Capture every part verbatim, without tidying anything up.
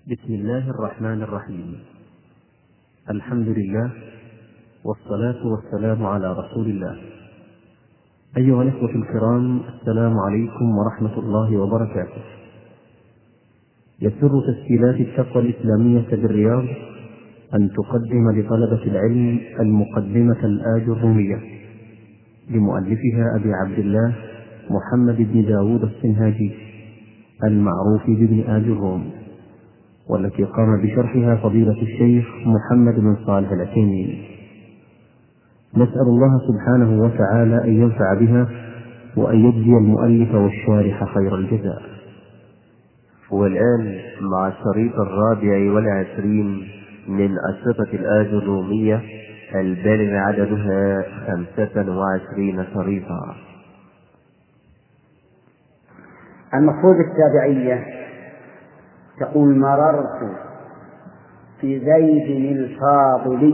بسم الله الرحمن الرحيم. الحمد لله والصلاة والسلام على رسول الله. أيها الإخوة الكرام، السلام عليكم ورحمة الله وبركاته. يسر تسجيلات التقوى الإسلامية بالرياض أن تقدم لطلبة العلم المقدمة الآجرومية لمؤلفها أبي عبد الله محمد بن داود السنهاجي المعروف بابن آجروم، والتي قام بشرحها فضيلة الشيخ محمد بن صالح العثيمين. نسأل الله سبحانه وتعالى أن ينفع بها وأن يجزي المؤلف والشارح خير الجزاء. والآن مع الشريط الرابع والعشرين من أشرطة الآجرومية البالغ عددها خمسة وعشرين شريطا. المفروض التابعية تقول: مررت في زيد الفاضل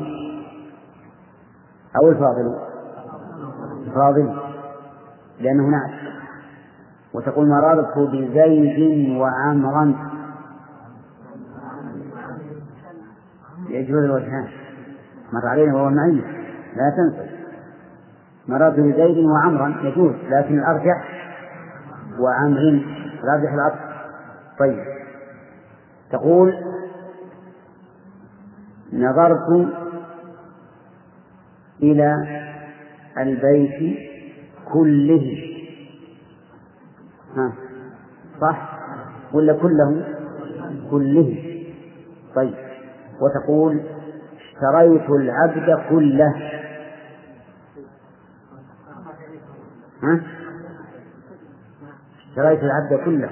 أو الفاضل الفاضل لأنه نعت، وتقول: مررت بزيد وعمرا يجوز الوجهان، مر علينا وهو معي لا تنسى. مررت بزيد وعمرا يجوز، لكن الأرجح وعمر، الأرجح العطف. طيب، تقول: نظرت إلى البيت كله. ها صح ولا كله؟ كله. طيب، وتقول: اشتريت العبد كله. ها اشتريت العبد كله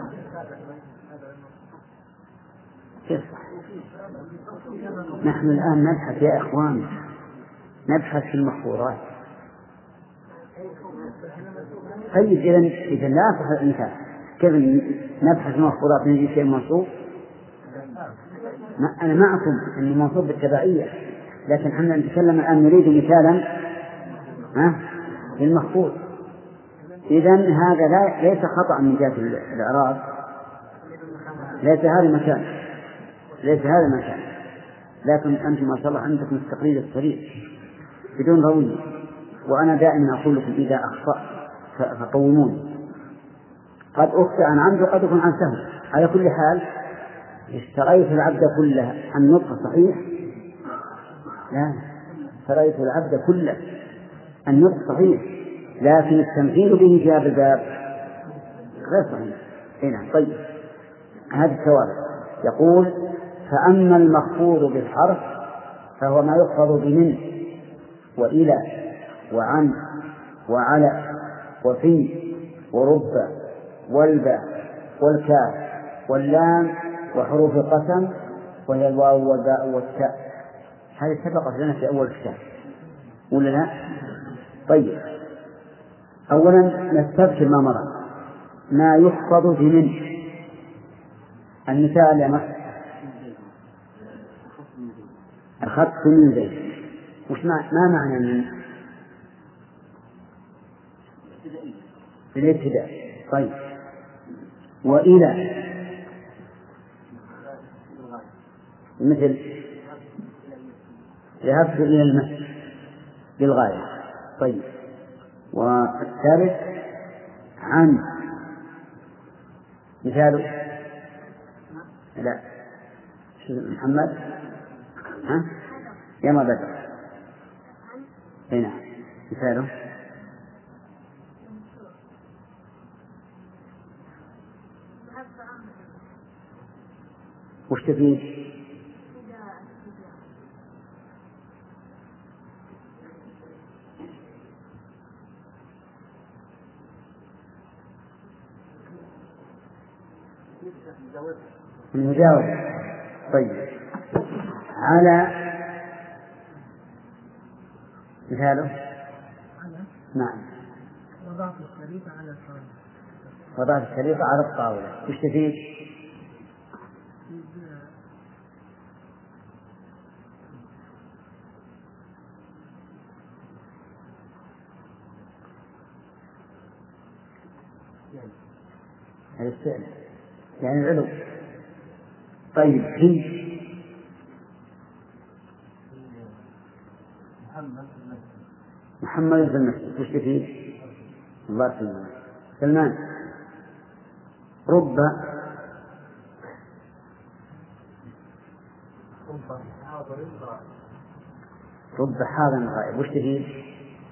كيف؟ نحن الآن نبحث يا إخوان، نبحث في المخطورات. طيب، إذا إذا لا أصح الإنسان كيف نبحث في المخطورات نجي شيء منصوب؟ ما أنا معكم أن منصوب بالتبعية، لكن احنا نتكلم الآن نريد مثالا ها للمخطوط. إذا هذا لا ليس خطأ من جهة الإعراب، ليس هذا مكان، ليس هذا مكان، لكن أنتم ما شاء الله عندكم التقليد السريع بدون روية، وأنا دائما أقول لكم: إذا أخطأ فقوموني. قد أخطئ عن عمد وقد أكون عن سهو. على كل حال، اشتريت العبد كله، النطق صحيح؟ لا، اشتريت العبد كله النطق صحيح، لكن التمثيل به جاب الباب غير صحيح. هنا طيب، هذه الثوابت. يقول: فأما المخفوض بالحرف فهو ما يخفض بمن وإلى وعن وعلى وفي ورب والباء والكاف واللام وحروف القسم، وهي الواو والباء والتاء. هذه سبقت لنا في أول الكتاب ولا لا؟ طيب، أولا نستذكر ما مر. ما يحفظ بمن. المثال يا مصر: أخذت من زيد. وش ما, ما معنى من؟ الابتداء. طيب، وإلى مثل ذهبت إلى المسجد للغاية. طيب، والثالث عن مثاله لا محمد ها يا ما بدأ هنا مثاله وش تفيد؟ المجاورة. طيب، على مثاله نعم وضعت الشريطة على الطاولة. وضعت الشريطة على الطاولة. وش تفيد؟ الاستئناف يعني العلو. طيب في محمد في المسجد وش فيه؟ الله يسلمك. سلمان رب رب حاضر غائب وش فيه؟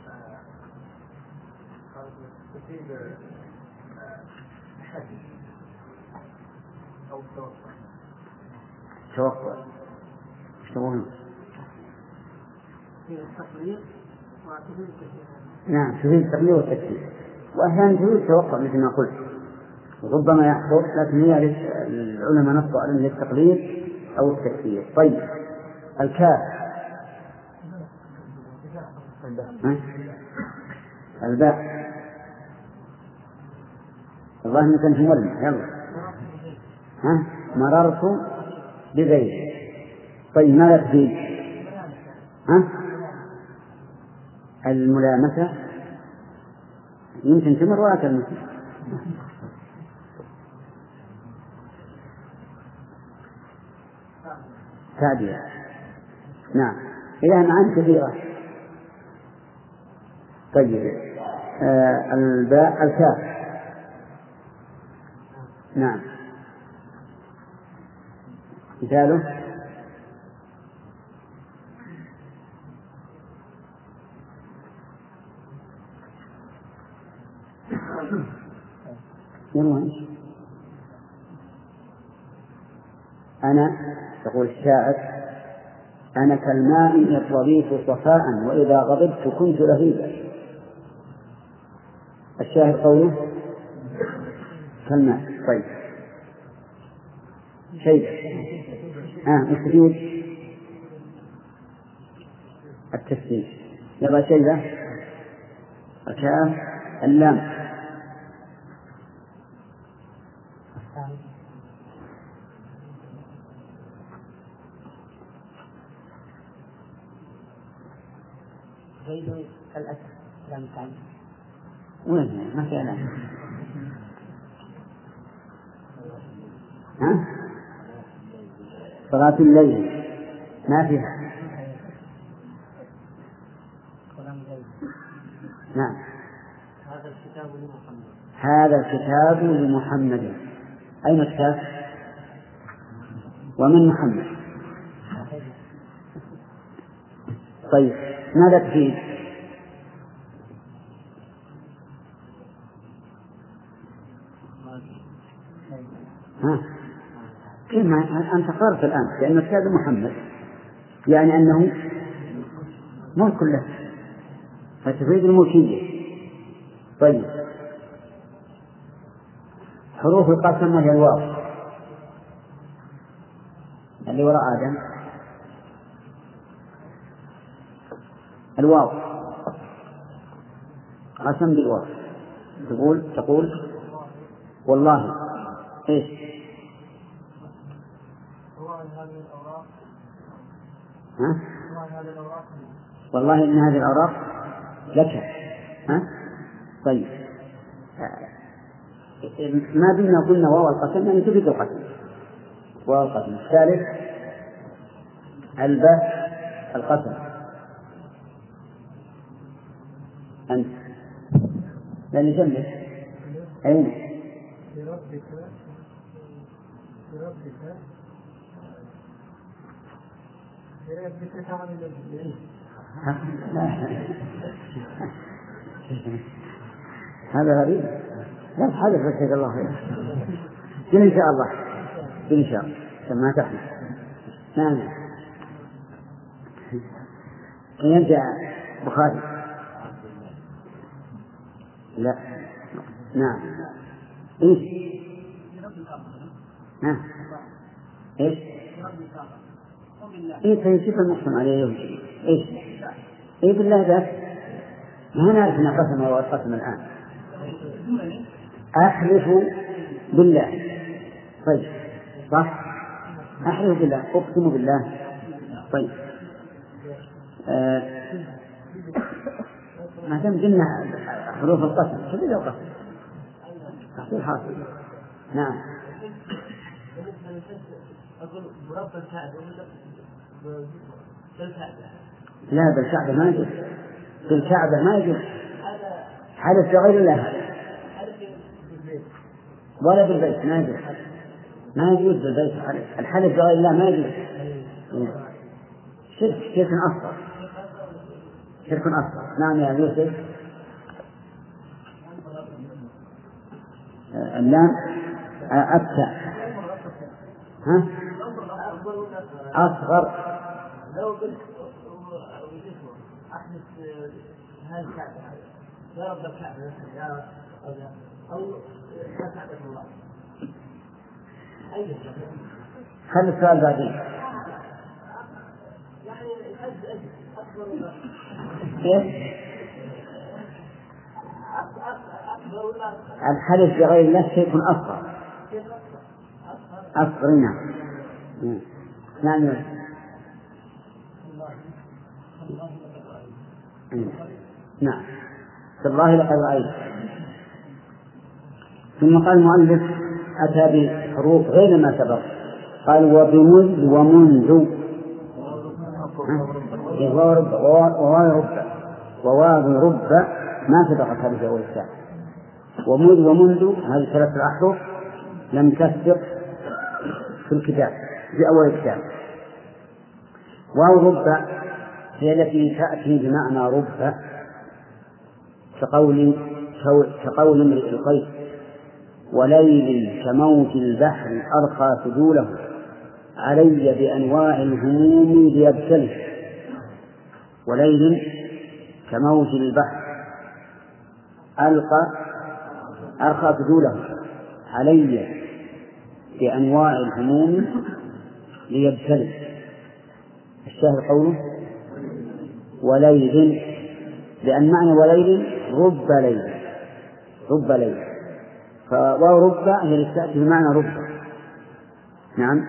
توقع ايش تقولون؟ نعم تفيد التقليد والتكفير، واحيانا تفيد التوقع مثل ما قلت، ربما يحصل، لكن هي العلماء نصوا على التقليد او التكفير. طيب الكاف الباء الله انك انت مولد يلا ها مررت ببيت. طيب ماذا تفيد؟ ها الملامسة يمكن تمر ولا تلمس. تابعة نعم إلى معاني كثيرة. طيب آه الباء الكاف نعم مثاله أنا تقول الشاعر أنا كالماء الظريف صفاء وإذا غضبت كنت لهيبا. الشاعر قوله كالماء. طيب شيء آه مستفيد التسليم يبقى شيء الكاف اللام زيد الأسد لم تعلم وين ما في علامة ها صلاة الليل ما فيها نعم هذا الكتاب لمحمد هذا الكتاب لمحمد. أين الكتاب ومن محمد؟ طيب ماذا تفيد؟ ها كيف أنت قررت الآن لأن الكتاب محمد يعني أنه ملك له فتفيد الملكية. طيب حروف القسم وهي الواو اللي وراء آدم الواو قسم بالواو تقول تقول والله ايش ها؟ والله إن هذه الأوراق لك ها؟ طيب ما بينا قلنا واو القسم يعني تفيد القسم واو القسم. الثالث الباء القسم أنت لأن جنبك أين بربك بربك بربك تعمل الجليل هذا غريب لا تحدث بك الله خير قل إن شاء الله قل إن شاء الله كما تحدث نعم يرجع بخاري لا نعم إيش ها إيش إيه فيصير المقسم عليه إيش إيه بالله ذاك ما نعرف أن قسم هو القسم الآن أحلف بالله. طيب صح أحلف بالله أقسم بالله. طيب آه. ما دام قلنا حروف القسم شو ذا القسم تحصيل حاصل. نعم أقول برب الكعبة ولا بالكعبة؟ لا بالكعبة ما يجوز، بالكعبة ما يجوز حدث بغير الله ولا بالبيت ما يجوز، ما يجوز بالبيت الحلف بغير الله ما يجوز. شرك شرك أصغر شرك أصغر. نعم يا يوسف. اللام أبتع ها أصغر. لو قلت أحدث هالكعبة يا رب الكعبة يا أو لا تعبد الله. خلي السؤال بعدين. يعني الحج أجل أكبر كيف؟ الحلف بغير الله شيء أصغر. أصغر نعم. نعم نعم. تالله لقد رأيت. ثم قال المؤلف أتى بحروف غير ما سبق، قال وبمذ ومنذ وورب وورب وواو رب ما سبقت هذه في أول الساعة. ومذ ومنذ هذه ثلاثة الأحرف لم تسبق في الكتاب في أول الكتاب. واو رب هي التي تأتي بمعنى رب، كقول كقول امرئ القيس وليل كموج البحر أرخى سدوله علي بأنواع الهموم ليبتلي. وليل كموج البحر ألقى أرخى سدوله علي بأنواع الهموم ليبتلي. الشاهد قوله وليل، لأن معنى وليل رب ليل رب ليل، فواو رب هي اللي تأتي بمعنى رب. نعم.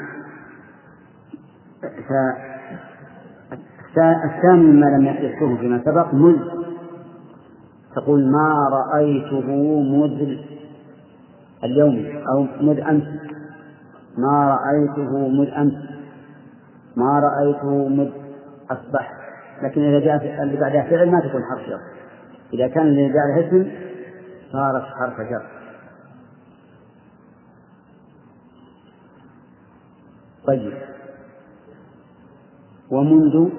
الثاني مما لم يذكره فيما سبق مذ، تقول ما رأيته مذ اليوم أو مذ أمس، ما رأيته مذ أمس، ما رأيته مذ أصبح. لكن إذا جاء اللي بعدها فعل ما تكون حرف جر، إذا كان اللي بعدها اسم صارت حرف جر. طيب. ومنذ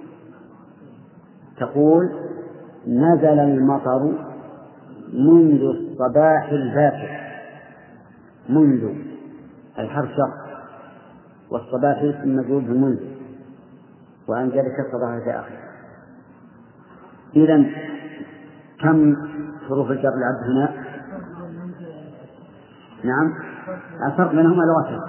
تقول نزل المطر منذ الصباح الباكر. منذ الحرف شق والصباح اسم مجرور بمنذ وعن ذلك الصباح في آخر. إذن كم حروف الجر العبد هنا؟ نعم الفرق بينهما لغة،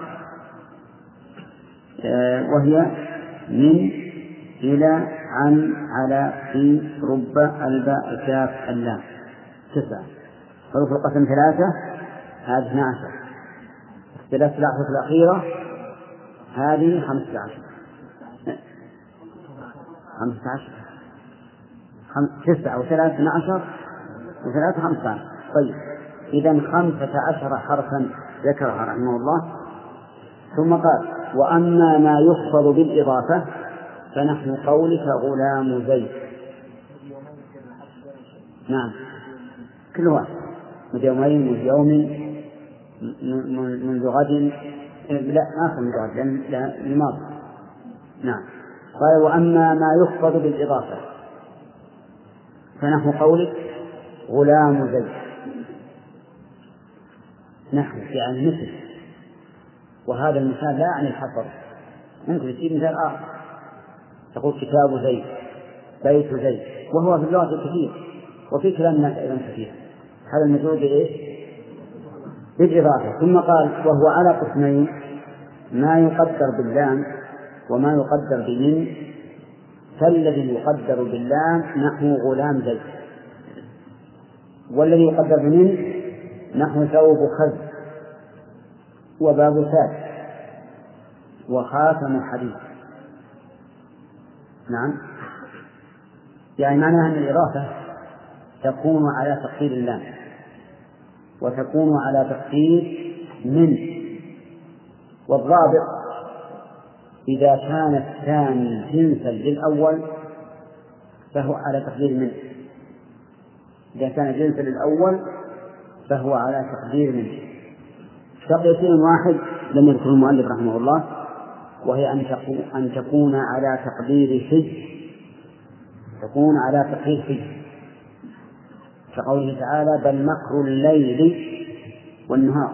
آه وهي من إلى عن على في رب الباء الكاف اللام. تسعة حروف القسم ثلاثة، هذه اثنا عشر. اختلاف الأحرف الأخيرة هذه خمسة عشر خمسة عشر تسعة وثلاثة اثنا عشر وثلاثة خمسة عشر. طيب إذن خمسة عشر حرفا ذكرها رحمه الله. ثم قال وأما ما يخفض بالإضافة فنحن قولك غلام زيد. نعم كل واحد منذ يومين منذ يوم منذ غد، لا آخر من غد لأن الماضي. نعم. قال وأما ما يخفض بالإضافة فنحن قولك غلام زيد. نحن يعني مثل، وهذا المثال لا يعني الحصر، ممكن تجيب مثال آخر تقول كتاب زيد بيت زيد، وهو في اللغة كثير وفي كلام الناس أيضا كثير. هذا المجرور بإيش؟ بالإضافة. ثم قال وهو على قسمين، ما يقدر باللام وما يقدر بمن. فالذي يقدر باللام نحو غلام زيد، والذي يقدر بمن نحو ثوب خز وباب ساد وخاتم حديد. نعم. يعني معناها أن الإضافة تكون على تقدير اللام وتكون على تقدير من، والضابط إذا كان الثاني جنسا للأول فهو على تقدير منه. إذا كان جنسا للأول فهو على تقدير منه. شرطين واحد لم يذكر المؤلف رحمه الله، وهي أن تكون على تقدير شيء، تكون على تقدير شيء، كقوله تعالى: بل مكر الليل والنهار.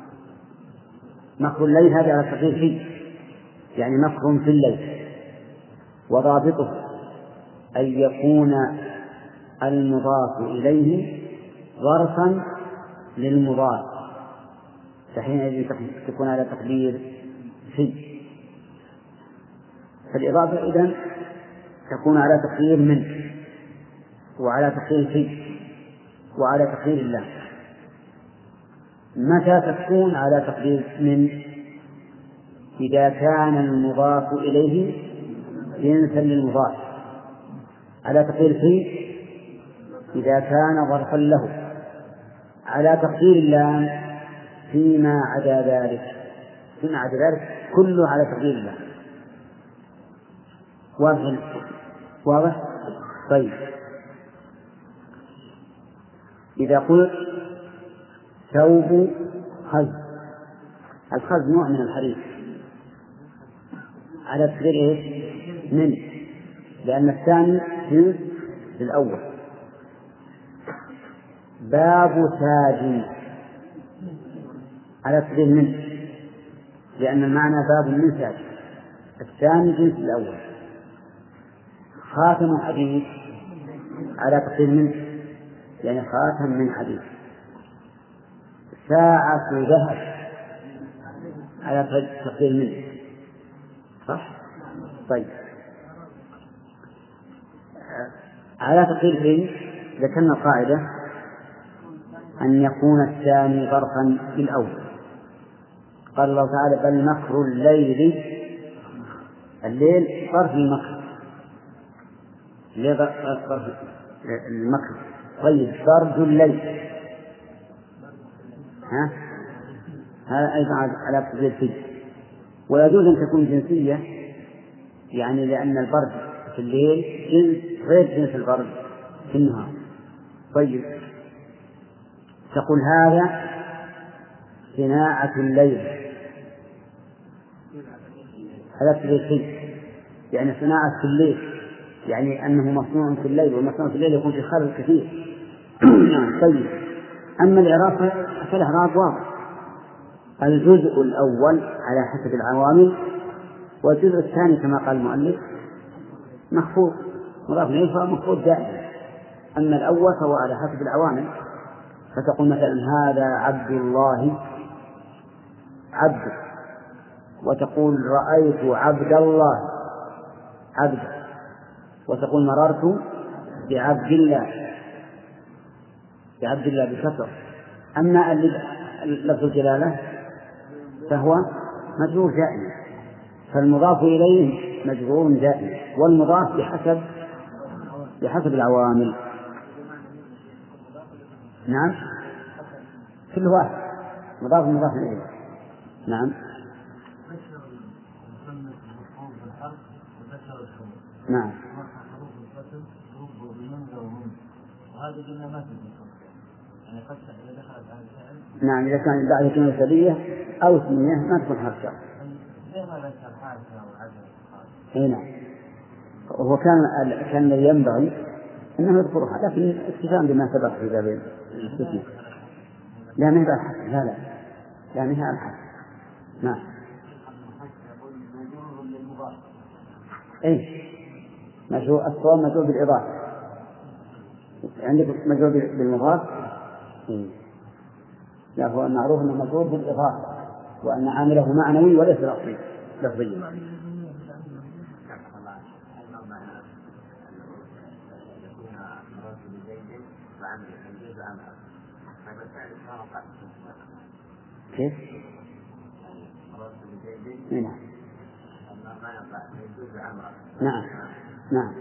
مكر الليل هذا على تقدير شيء، يعني مكر في الليل، وضابطه أن يكون المضاف إليه ظرفا للمضاف، فحينئذ تكون على تقدير شيء. فالإضافة إذن تكون على تقدير من، وعلى تقدير شيء، وعلى تقدير الله. متى تكون على تقدير من؟ إذا كان المضاف إليه جنسا للمضاف. على تقدير شيء إذا كان ظرفا له. على تقدير الله فيما عدا ذلك، فيما عدا ذلك كله على تقدير الله. واضح؟ واضح؟ طيب، إذا قلت ثوب خز، الخز نوع من الحرير، على تقدير إيش؟ من، لأن الثاني جنس للأول. باب تاج على تقدير من، لأن المعنى باب من تاج، الثاني جنس الأول. خاتم حديد على تقدير من، يعني خاتم من حديد. ساعة ذهب على تقدير من، صح؟ طيب، على تقدير من ذكرنا القاعدة أن يكون الثاني ظرفا للأول. قال الله تعالى: بل مكر الليل، الليل ظرف المكر، الليل ظرف المكر. طيب، برد الليل، ها هذا أيضا على تقدير فيه. ويجوز أن تكون جنسية، يعني لأن البرد في الليل جنس غير جنس البرد في النهار. طيب، تقول هذا صناعة الليل على تقدير فيه، يعني صناعة في الليل، يعني أنه مصنوع في الليل، والمصنوع في الليل يكون في خلل كثير. طيب، أما الإعراب فالإعراب واضح: الجزء الأول على حسب العوامل، والجزء الثاني كما قال المؤلف مخفوض، مضاف إليه فهو مخفوض دائما. أما الأول فهو على حسب العوامل، فتقول مثلا: هذا عبد الله عبد، وتقول: رأيت عبد الله عبد، وتقول: مررت بعبد الله بعبد الله بكسر. أما لفظ الجلالة فهو مجرور دائما، فالمضاف إليه مجرور دائما، والمضاف بحسب بحسب العوامل. نعم، كل واحد مضاف مضاف إليه. نعم نعم نعم إذا كان بعد كلمة سبية أو اسمية ما تكون حرف شرط. أي نعم، وهو كان كان الذي ينبغي أنه يذكرها، لكن اكتفاء بما سبق في باب الاستثناء. لا ما هي الحق، لا لا لا ما هي الحق. نعم. أي مجرور، الصواب مجرور بالإضافة. عندك مجرور بالمضاف؟ لا، هو المعروف أنه مجرور بالإضافة، وأن عامله معنوي وليس لفظي لفظي. كيف؟ نعم نعم نعم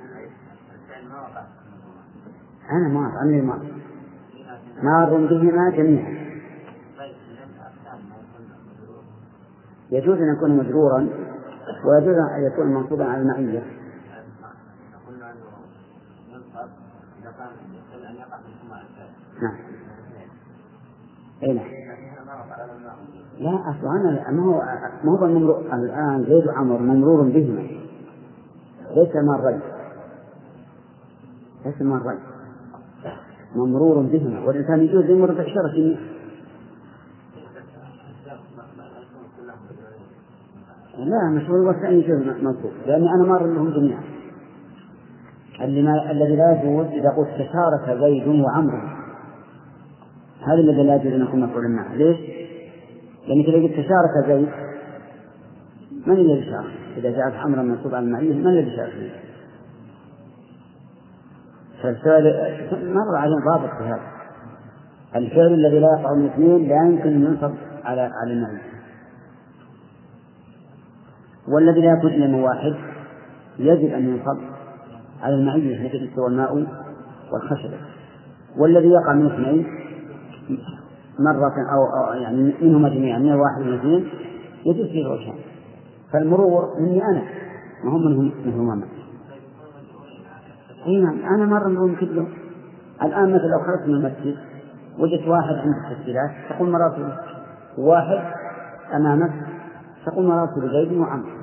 أنا ما أعني ما مار بهما جميعا. يجوز أن يكون مجرورا ويجوز أن يكون منصوبا على المعية. نعم. أين؟ لا أصلا أنا ما هو ما هو الممرور الآن زيد وعمر ممرور بهما ليس مرين ليس مرين ممرور بهما والإنسان يجوز يمر بعشرة سنين. لا مشهور والثاني يجوز منصوب لأن أنا مار لهم جميعا. الذي لا يجوز إذا قلت تشارك زيد وعمر هذا الذي لا يجوز أن يكون مفعولا معه. ليش؟ لأنك إذا قلت تشارك زيد من الذي شارك؟ إذا جاءت أمرا منصوبا على المعية من الذي شارك فيه؟ فالفعل مر عليه ضابط في هذا. الفعل الذي لا يقع من اثنين لا يمكن أن ينصب على على المعية، والذي لا يكون إلا من واحد يجب أن ينصب على المعية مثل استوى الماء والخشب. والذي يقع من اثنين مرة أو, أو يعني منهما جميعا من واحد من اثنين يجوز فيه الوجهان. فالمرور مني أنا ما هم منهم منهما ما. أينا أنا مرة مرور كله. الآن مثل لو خرجت من المسجد وجدت واحد عند التسجيلات تقول مررت واحد أمامك تقول مررت بزيد وعمر.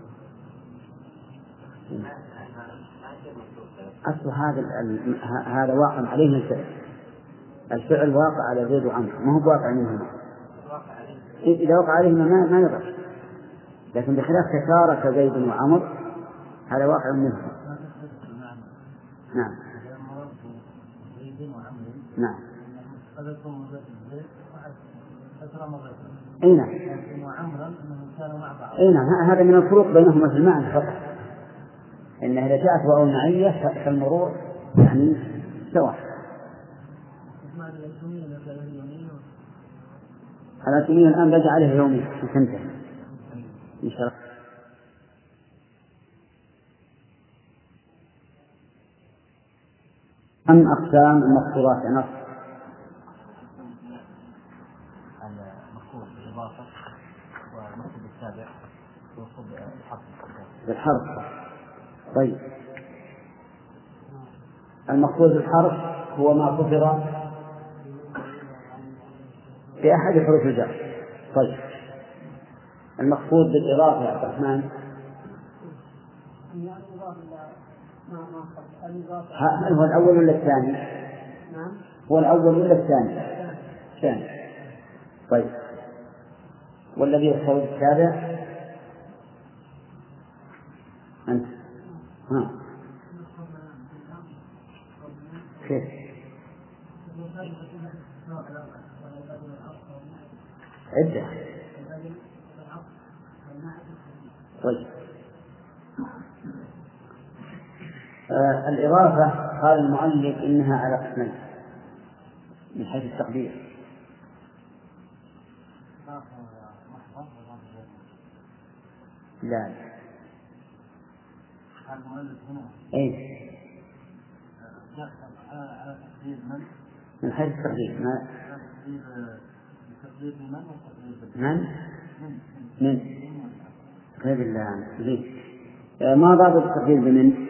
أصل هذا هذا واقع عليه الفعل. الفعل واقع على زيد وعمر ما هو واقع منهما. إذا وقع عليهما ما ما يضر، لكن بخلاف تشارك زيد وعمر هذا واقع منهما. نعم نعم أي نعم أي نعم هذا من الفروق بينهما في المعنى فقط. إنها إذا جاءت واو المعية فالمرور يعني سواء. الأتمية الآن بقى عليه يومين وتنتهي إن شاء الله. أم أقسام المقصورات نص المقصور بالإضافة والمقصود بالتابع والمقصود بالحرف بالحرف. طيب المقصود بالحرف هو ما كثر في أحد حروف الجر. طيب المقصود بالإضافة يا عبد الرحمن هل هو الأول ولا الثاني؟ نعم هو الأول ولا الثاني؟ الثاني. طيب والذي يقصد التابع أنت ها كيف؟ عدة. طيب آه الإضافة قال المؤلف إنها على قسمين من حيث التقدير. لا أي من حيث التقدير ما من من غير الله ليه ما ضابط التقدير بمن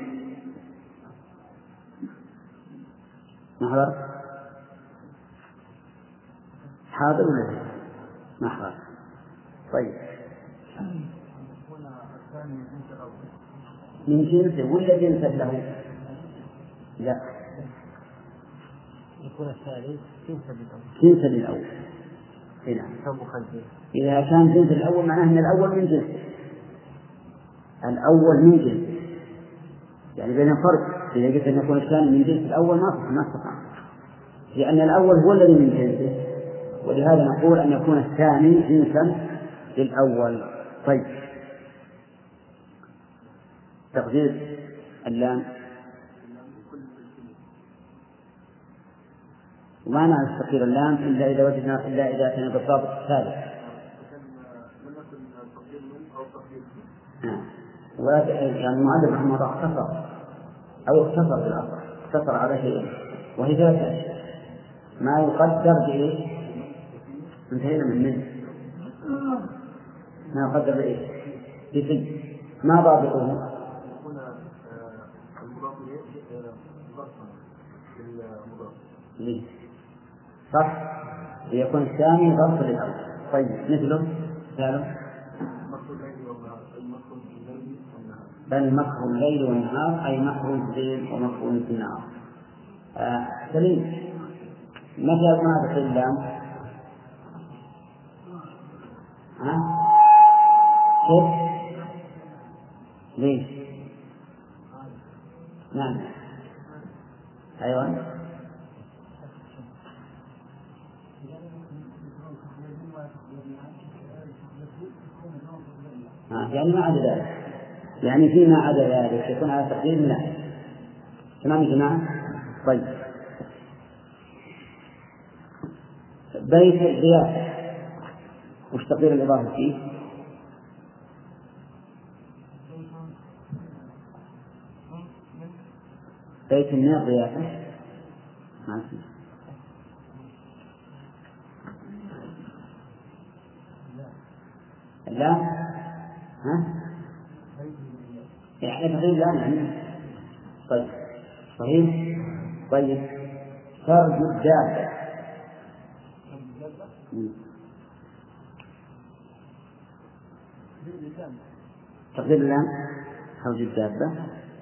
محضر حاضر ولا لا محضر. طيب من جنسه ولا جنسا له؟ لا يكون الثالث جنسا للأول. إذا كان جنس الأول معناه أن الأول من جنس الأول من جنس يعني بين فرق. إذا قلت أن يكون الثاني من جنس الأول ما ما استطاع لأن الأول هو الذي من جنسه، ولهذا نقول أن يكون الثاني جنسا للأول. طيب تقدير اللام وما نعرف تقدير اللام إلا إذا وجدنا إلا إذا كان بالضابط الثالث. يعني المؤلف رحمه الله اختصر أو اختصر بالأصل اختصر على شيء وهي ثلاثة أشياء ما يقدر بإيش انتهينا من منه ما يقدر بإيش بفن ما ضابطه؟ يكون المضاف إليه ظرفا للمضاف. ليه؟ صح، ليكون الثاني ظرف للأول. طيب مثله مثاله بل مكر الليل والنهار، أي مكر في الليل ومكر في النهار. آه سليم. متى ما تقول اللام؟ ها؟ كيف؟ ليش؟ نعم. أيوة. آه يعني ما عدا ذلك، يعني فيما عدا ذلك يكون على تقدير لا. تمام يا جماعة؟ طيب. بيت الضيافة وش تقدير الإضافة فيه؟ بيت من الضيافة ما فيه. لا ها؟ يعني تقدير لا يعني. طيب صحيح. طيب فرج الدابة تقدير اللام فرج الدابة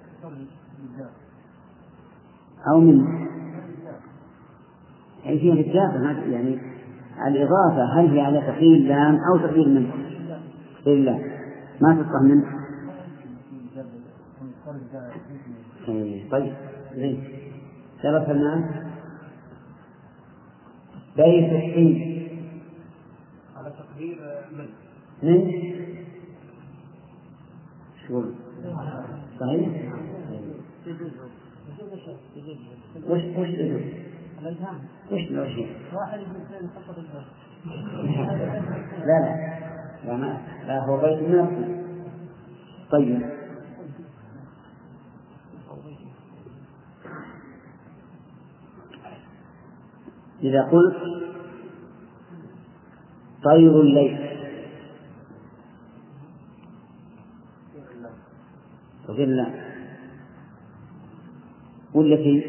أو من أي فيها الدابة يعني الإضافة هل هي على تقدير اللام أو تقدير من تقدير اللام ما تفهم منه. طيب زين شرف الناس بيت الحين على تقدير من من شو صحيح. وش وش يجوز وش الوجه واحد يقول خطة الباب. لا لا لا ما لا هو بيت الناس. طيب إذا قلت طير الليل تقول لا ولا في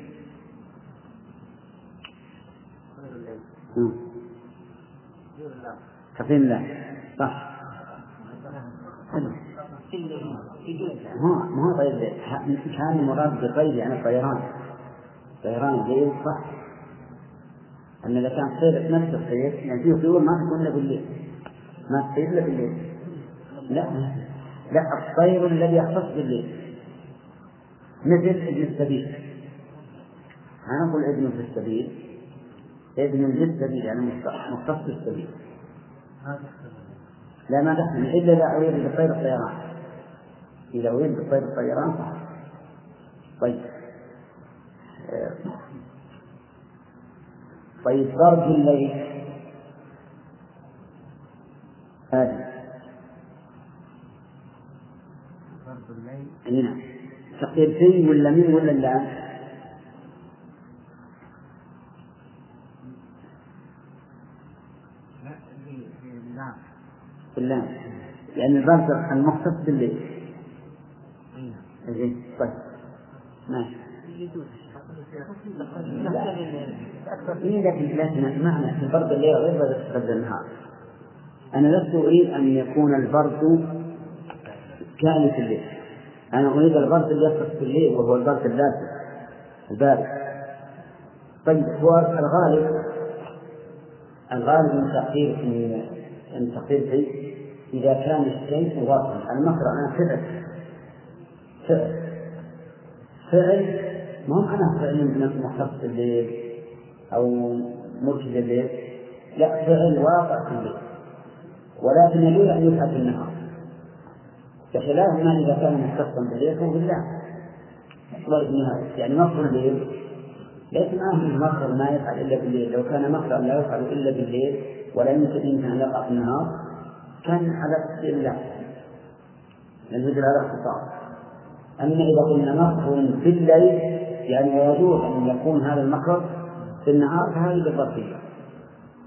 كفين لا صح. ما ما طير الليل كان مراد بالطير يعني الطيران طيران الليل صح. أن إذا كان طير نفس الطير يعني فيه طيور ما تكون إلا بالليل ما تطير إلا بالليل. لا لا الطير الذي يختص بالليل مثل ابن السبيل. أنا أقول ابن في السبيل ابن للسبيل يعني مختص بالسبيل لا ما تحمل إلا إذا أريد بالطير الطيران. إذا أريد بالطير الطيران صح. طيب طيب فرج الليل هذا نعم تقدير في ولا من ولا لا؟ بالله يعني البرد المختص بالليل. طيب ماشي. لكن معنى البرد الليل غير برد النهار. أنا لست أريد أن يكون البرد كامل في الليل. أنا أريد البرد اللي يختص بالليل وهو البرد اللاسع البارد. طيب هو الغالب الغالب من تقدير من تقدير شيء إذا كان الشيء مضافا. المقرأ أنا فعل فعل فعل ما هو أنا فعل مختص بالليل أو مركز الليل لا فعل واقع في الليل ولكن يجوز أن يفعل في النهار بخلاف ما إذا كان مختصا بالليل هو بالله يعني مقر الليل ليس معه مقر ما يفعل إلا بالليل. لو كان مقرا لا يفعل إلا بالليل ولا يمكن أن يقع في النهار كان على تقدير الله نجد على اختصار. أما إذا قلنا مقر في الليل يعني يجوز أن يكون هذا المقر في النهار فهذه بالضبطية.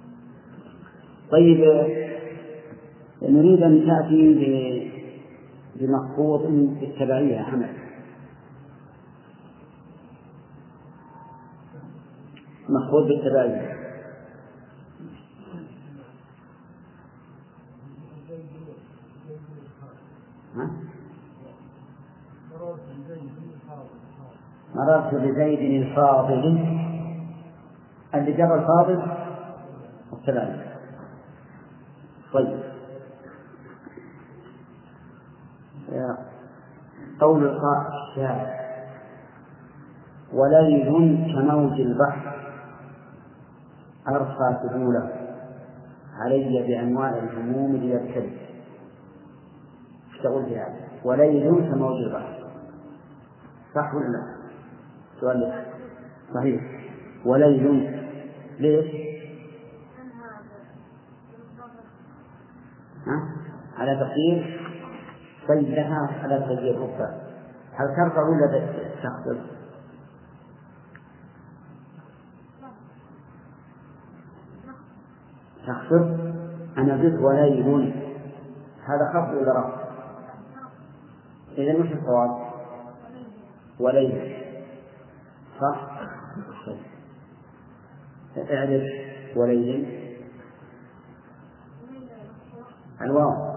طيب نريد أن تأتي بمخفوض بالتبعية يا حمد. مخفوض بالتبعية. ها؟ مررت بزيد الفاضل، اللي جرى الفاضل التبعية. طيب، قول الشاعر: وليل كموج البحر أرخى سهوله علي بأنواع الهموم ليبتلي. ايش تقول في هذا؟ وليل كموج البحر، صح ولا لا؟ سؤال صحيح. وليل ليش؟ ها؟ على تقدير طيب لها، على تقدير رفع. هل ترفع ولا تخفض؟ تخفض. أنا قلت وليل، هذا خفض ولا رفع؟ إذا مش الصواب وليل، صح؟ اعرف وليل الواو.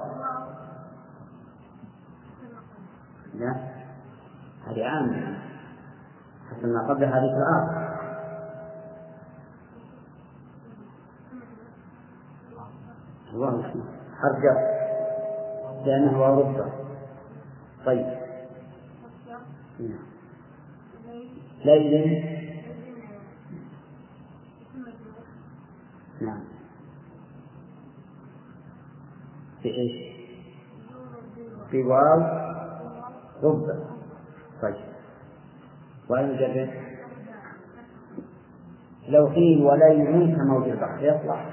لا، هذه عامة حسب ما قبل هذه الآية. الله حرف جر لأنه هو ربع. طيب، ليل. نعم، في إيش؟ في واو ربع. طيب، وين جرب؟ لو قيل وليل كموج البحر يصلح؟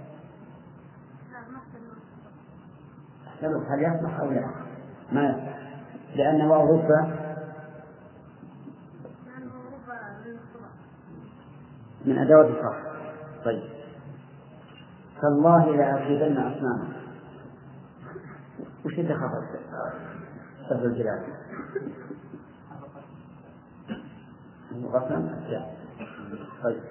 هل يصلح أو لا؟ ما يصلح، لأن واو ربع من أدوات الصرف. طيب، فالله لأكيدن أصنامه. وش دخل سهل الجلال؟ غسل أشياء. طيب،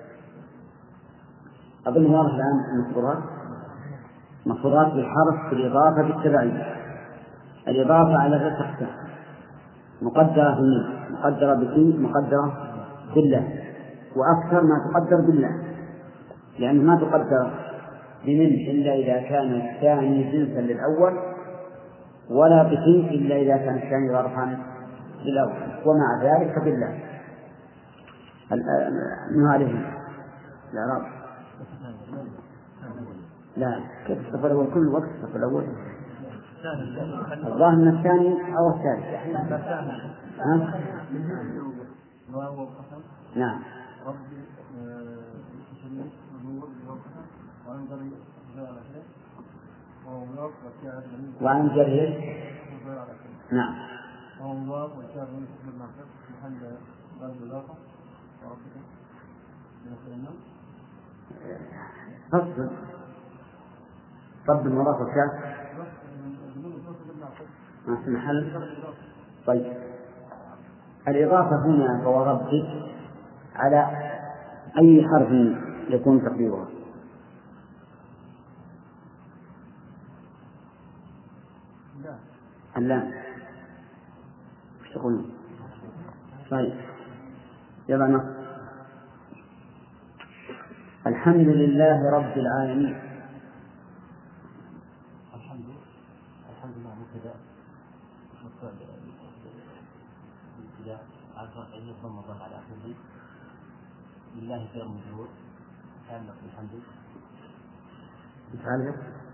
أظن واضح الآن المفروضات. مفروضات بالحرف بالإضافة بالتبعية. الإضافة على ثلاث أقسام: مقدرة بالمن، مقدرة بالإن، مقدرة بالله. وأكثر ما تقدر بالله، لأن ما تقدر بمن إلا إذا كان الثاني جنسا للأول، ولا بفيه إلا إذا كان الثاني ظرفا للأول، ومع ذلك بالله. من هذه الإعراب؟ لا، كيف الصف الأول؟ كل وقت الصف الأول الظاهر من الثاني أو الثالث. ها؟ نعم. وعن جره. نعم. فصل رب المضاف والكاف في محل. طيب، الإضافة هنا هو ربك على أي حرف يكون تقديرها؟ اللام. وش تقولون؟ طيب، يلا نص. الحمد لله رب العالمين. الحمد الحمد لله مبتدأ مبتدأ عشرة أن يضم الله على آخره. لله خير مجهول تعلق بالحمد. يتعلق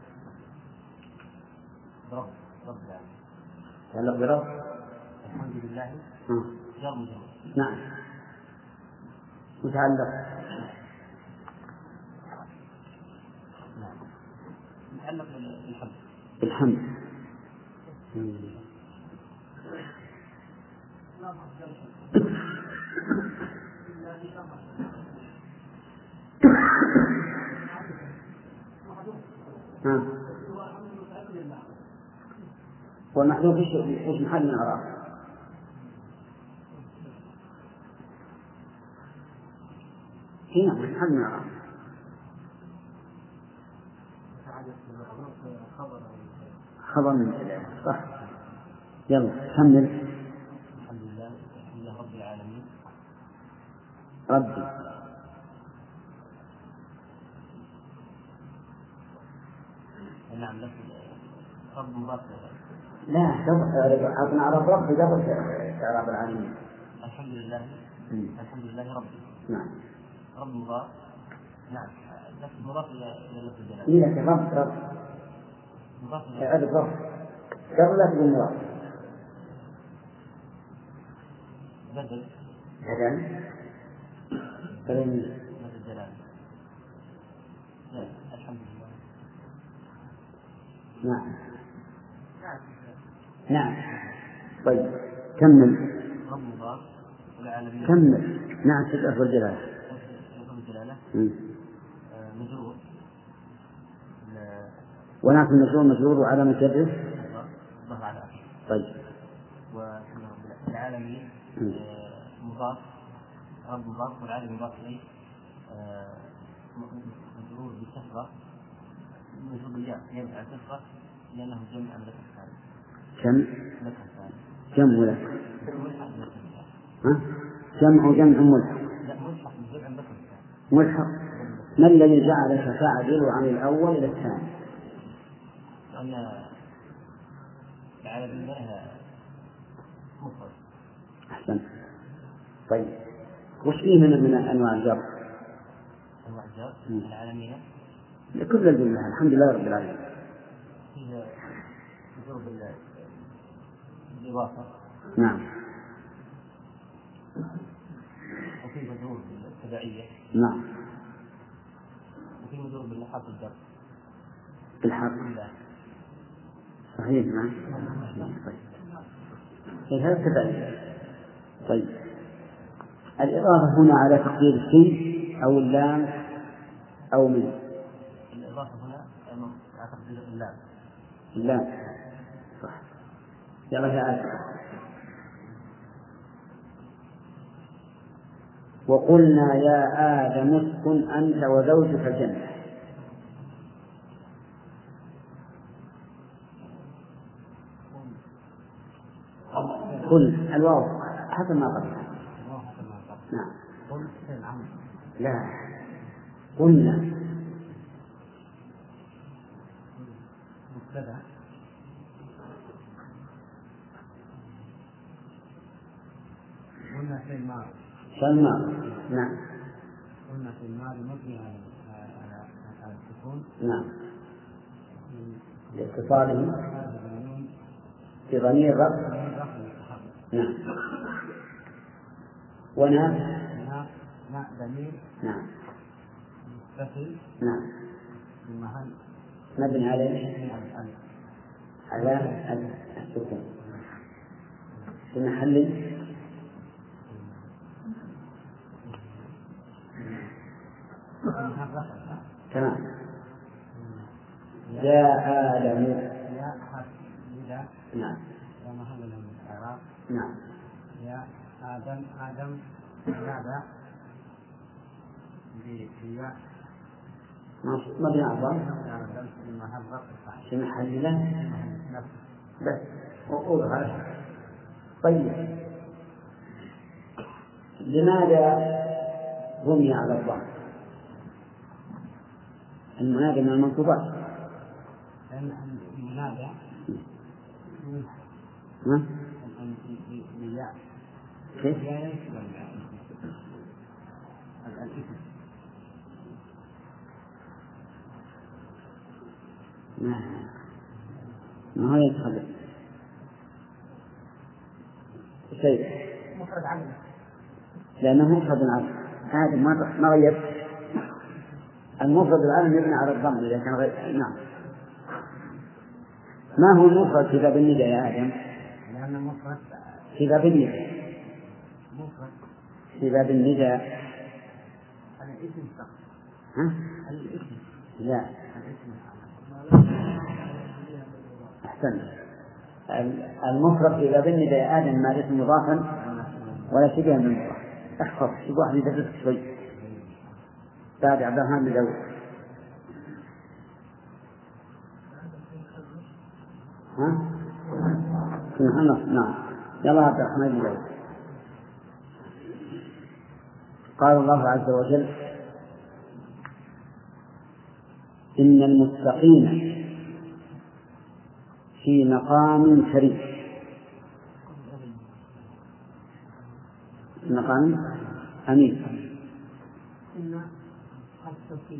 برب رب العالمين. يتعلق برب. الحمد لله خير مجهول. نعم. يتعلق نعم يتعلق بالحمد. الحمد. والمحذوف إيش محل من أعراب؟ هنا محل من أعراب. خبر من الآية صح. يلا كمل. الحمد لله الحمد لله رب العالمين. ربي نعم لفظ رب مضاف. لا أعطنا أعراب ربي قبل إعراب العالمين. الحمد لله الحمد لله ربي. نعم رب مضاف. نعم لفظ مضاف إلى لفظ الجلالة. إيه لك رب رب مضاف أعرف رب قبل لا تقول رب بدل بدل بدل لفظ الجلالة. الحمد لله. نعم نعم. طيب كمل. رب مضاف والعالمين. كمل. نعم في الألف والجلالة. لفظ الجلالة مجرور. ونعم المجرور مجرور وعلامة جره ظهر على آخر. طيب والعالمين مضاف. رب مضاف والعالم مضاف إليه مجرور بالكسرة مجرور بالياء يرجع الكسرة لأنه جمع ملك الثاني. كم ملك الثاني جمع لك ها جمع جمع ملحق. لا ملحق جمع ملك الثاني. ملحق. ما الذي جعلك تعدل عن الأول إلى الثاني؟ لأن العالمين لها مفرد. أحسن. طيب وش فيه من من أنواع الجر؟ أنواع الجر العالمين لكل الجملة الحمد لله رب العالمين. فيه مجرور بالإضافة. نعم. وفيه مجرور بالتبعية. نعم. وفيه مجرور باللحاق الجر. بالحق. صحيح. نعم. طيب. هذا تبعية. طيب الإضافة هنا على تقدير في أو اللام أو من. الإضافة هنا على تقدير اللام. اللام صح. يلا يا آسف. وقلنا يا آدم اسكن أنت وزوجك الجنة. قل الواو حسب ما قبل. نعم. لا قلنا مبتدأ قلنا في الماضي. في الماضي. نعم. قلنا في الماضي مبني على على السكون. نعم. لاتصاله في ضمير رفع. نعم. ونا نعم ضمير. نعم. متصل. نعم. المحل مبني عليه على السكون في محل تمام. يا آدم. يا حرف نداء. نعم. يا محل من الإعراب. نعم. يا آدم آدم هذا بياء ما بيعرف في محل له بس وقول هذا. طيب لماذا رمي على الضم؟ المنادى من المنصوبات. المنادى ها؟ بياء كيف؟ ما ما هو يدخل شيء مفرد عنه لأنه مفرد عنه. هذا ما ما غير المفرد العالم يبنى على الضم إذا كان غير. نعم. ما هو المفرد في باب النداء يا آدم؟ لأن المفرد في باب النداء. مفرد في باب النداء. الاسم فقط. ها؟ الاسم. لا. الاسم. أحسن. المفرد إذا بني آدم ما ليس مضافا ولا شبه من مضاف. احفظ شو واحد يدرس شوي بعد عبد الرحمن بن داود. ها؟ محمد نعم. يلا عبد الرحمن بن داود. قال الله عز وجل إن المتقين في مقام كريم. في مقام أمين. إن التوكيد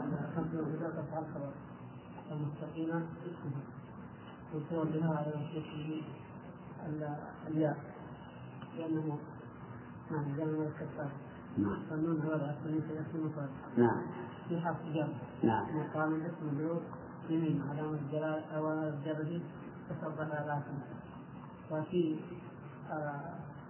المتقين اسمه ويصير بها على شكله الياء لأنه نعم جمع الكفار. فالنون هو الأصلي في اسم مفرد. نعم. في حرف جر. نعم. مقام اسم مجرور يمين علامة الجلال أو الجرد تصدق على اسمه. وفي آه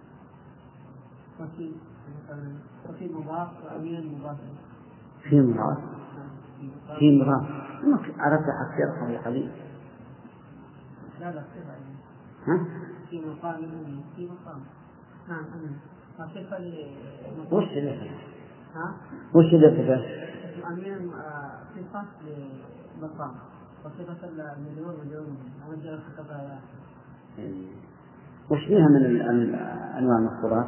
وفي وفي مضاف وأمين مضاف. في مضاف. في مضاف. عرفت حقيقة يا حبيبي. لا لا صفة. ها؟ في مقام أمين في مقام. نعم أمين. صفة ل. وش اللي؟ ها؟ وش اللي تبغى؟ أمين صفة لمقام. وصفة المجرور مجرور أو الجر صفة. وش فيها من أنواع المخطوطات؟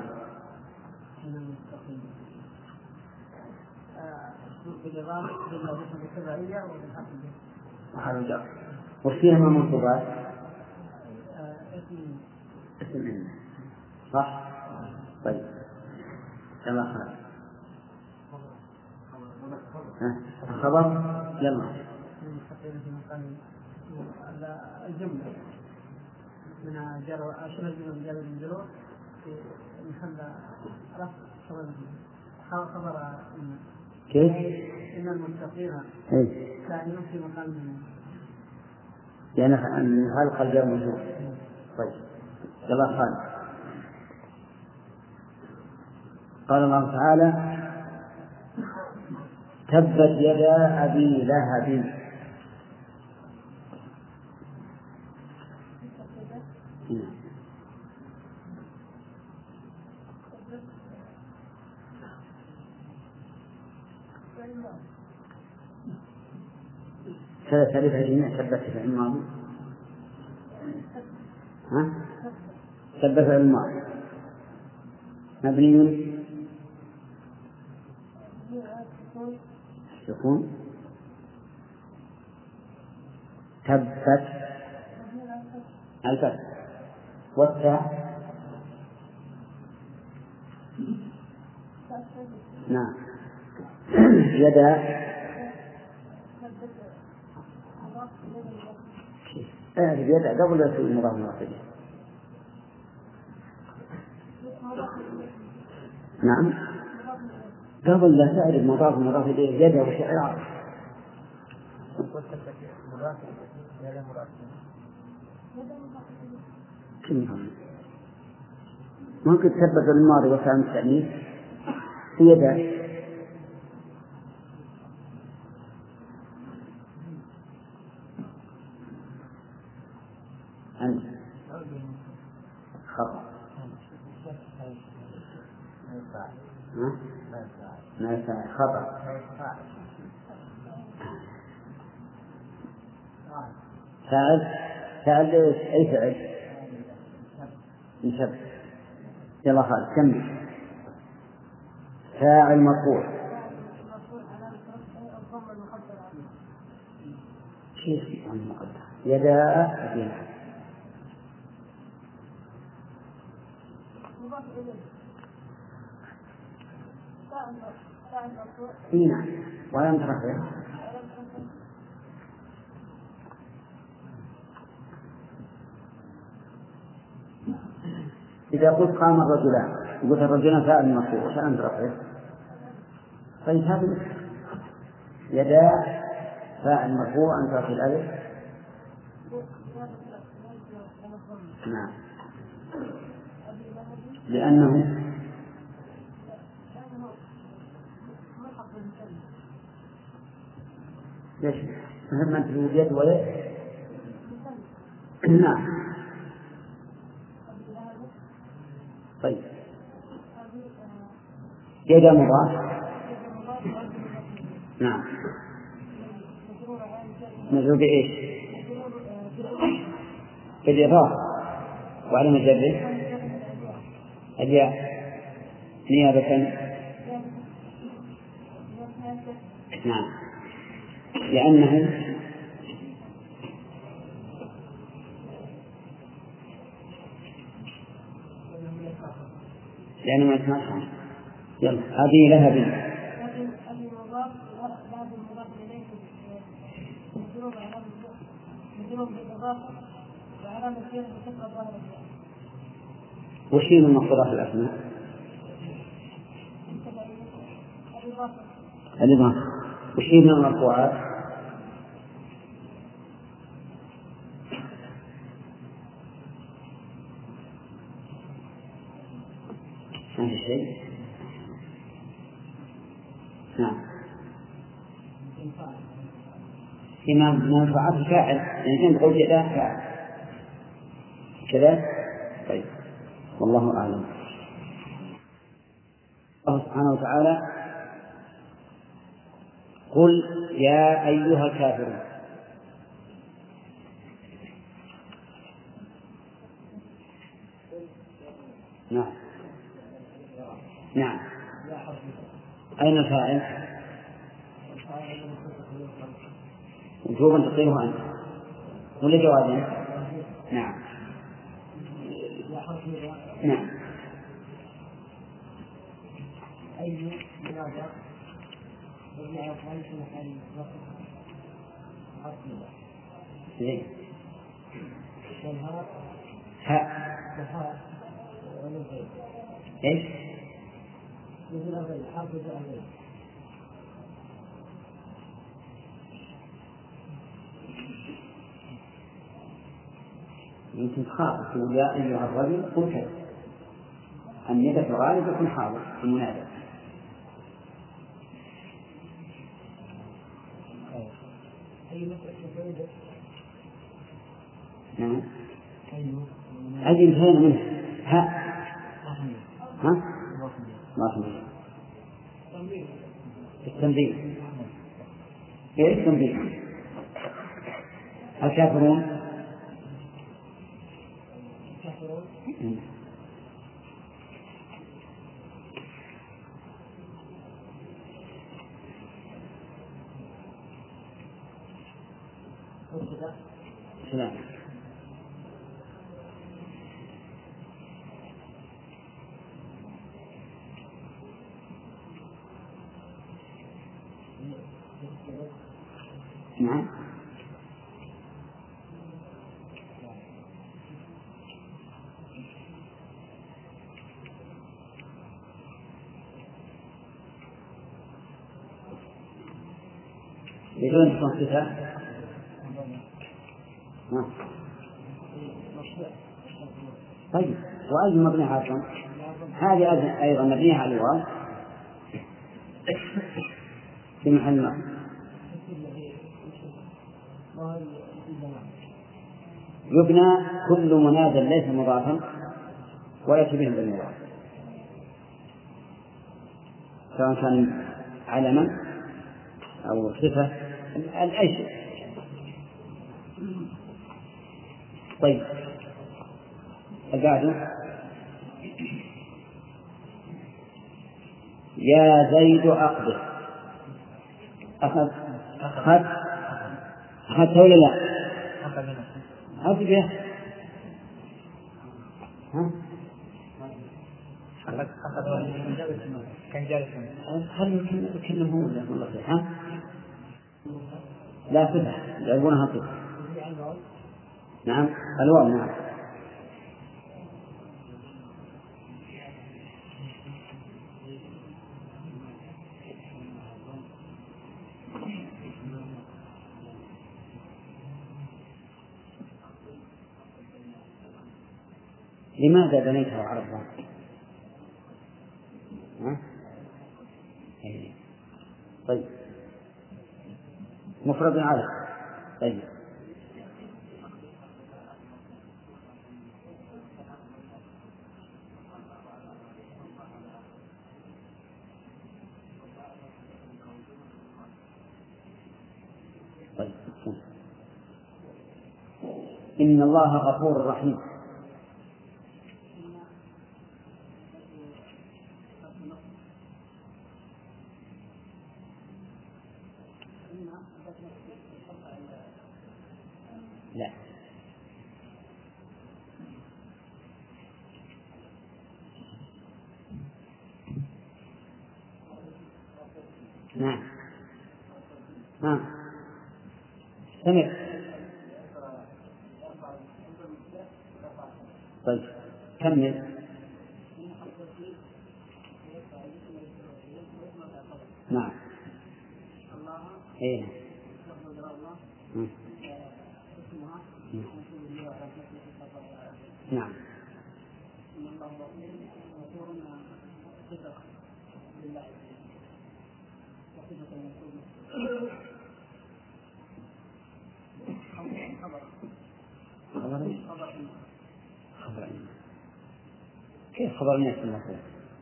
بالإضافة بالإضافة السبعية والحرف. وش فيها من المنصوبات؟ اسم اسم إن. صح؟ طيب. يلا خلاص. الخبر يلا. الجملة من جر أشهر من جر الجرور محل رفع خبر خبر كيف؟ إن المتقين كائنون في مقام يعني خلق الجر موجود. طيب يلا خالد. قال الله تعالى تبت يدا أبي لهب. ثلاث ألف جميع تبت في الماضي. ها؟ تبت في الماضي مبني سكون. تبت الفتح والتاء نعم. يدا اعرف يدا قبل لا تكون مضاف مضاف إليه. نعم قبل لا تعرف مضاف مضاف إليه يدا وشعر ممكن تثبت الماضي وكان التأنيث في يدا. أنت خطأ ما يفعل خطأ. فعل فعل أي فعل نشب. يلا خالد كمل. فاعل مرفوع. كيف المقدر يدا أبيها هنا ولم ترفع. إذا قلت قام الرجلان قلت الرجلان فاعل مرفوع فلم ترفع. طيب هذا يدا فاعل مرفوع أن ترفع الألف. نعم لأنه ليش؟ مثل ما تقول يد ويد. نعم طيب يد مضاف نعم مجرور بإيش؟ بالإضافة وعلى مجره الياء نيابة نعم لأنه لأنه ما يسمعها. يلا هذه لها بنت وش هي من مقتضى الأسماء؟ الإضافة. وش هي من المرفوعات؟ ما في شيء. نعم فيما مرفوعات الفاعل يعني كنت قلت لا فاعل كذا. طيب والله أعلم. الله سبحانه وتعالى قل يا أيها الكافرون. نعم نعم أين الفاعل؟ وجوبا تقديره أنت ولا جوابا؟ نعم نعم أي مناجاة بالله خالص محل زين ها ايش؟ يمكن خاطر تقول يا أيها الرجل قل كذا. الندى في الغالب يكون حاضر في المنادى. نعم أي انتهينا منه. ها ها ما التنبيه. ايش التنبيه؟ الكافرون سلام. نعم بدون صفة. طيب وأي مبني عاصم هذه أيضا مبنية على الواو في محل ما يبنى كل منادى ليس مضافا ولا شبه بالمضاف سواء كان علما أو صفة أي شيء. طيب القاعدة يا زيد أقبل. أخذ أخذ أخذت ولا لا؟ أخذ به. ها؟ أخذ أخذ كان جالسا. خلوا كلهم ولا والله ها؟ لا فتح يعرفونها فتح. نعم الواو نعم. لماذا بنيتها على الضم؟ ها؟ طيب مفرد على. طيب إن الله غفور رحيم. لا نعم نعم سمع. طيب كمل. نعم ايه نعم خبر كيف خبر الناس المفروض؟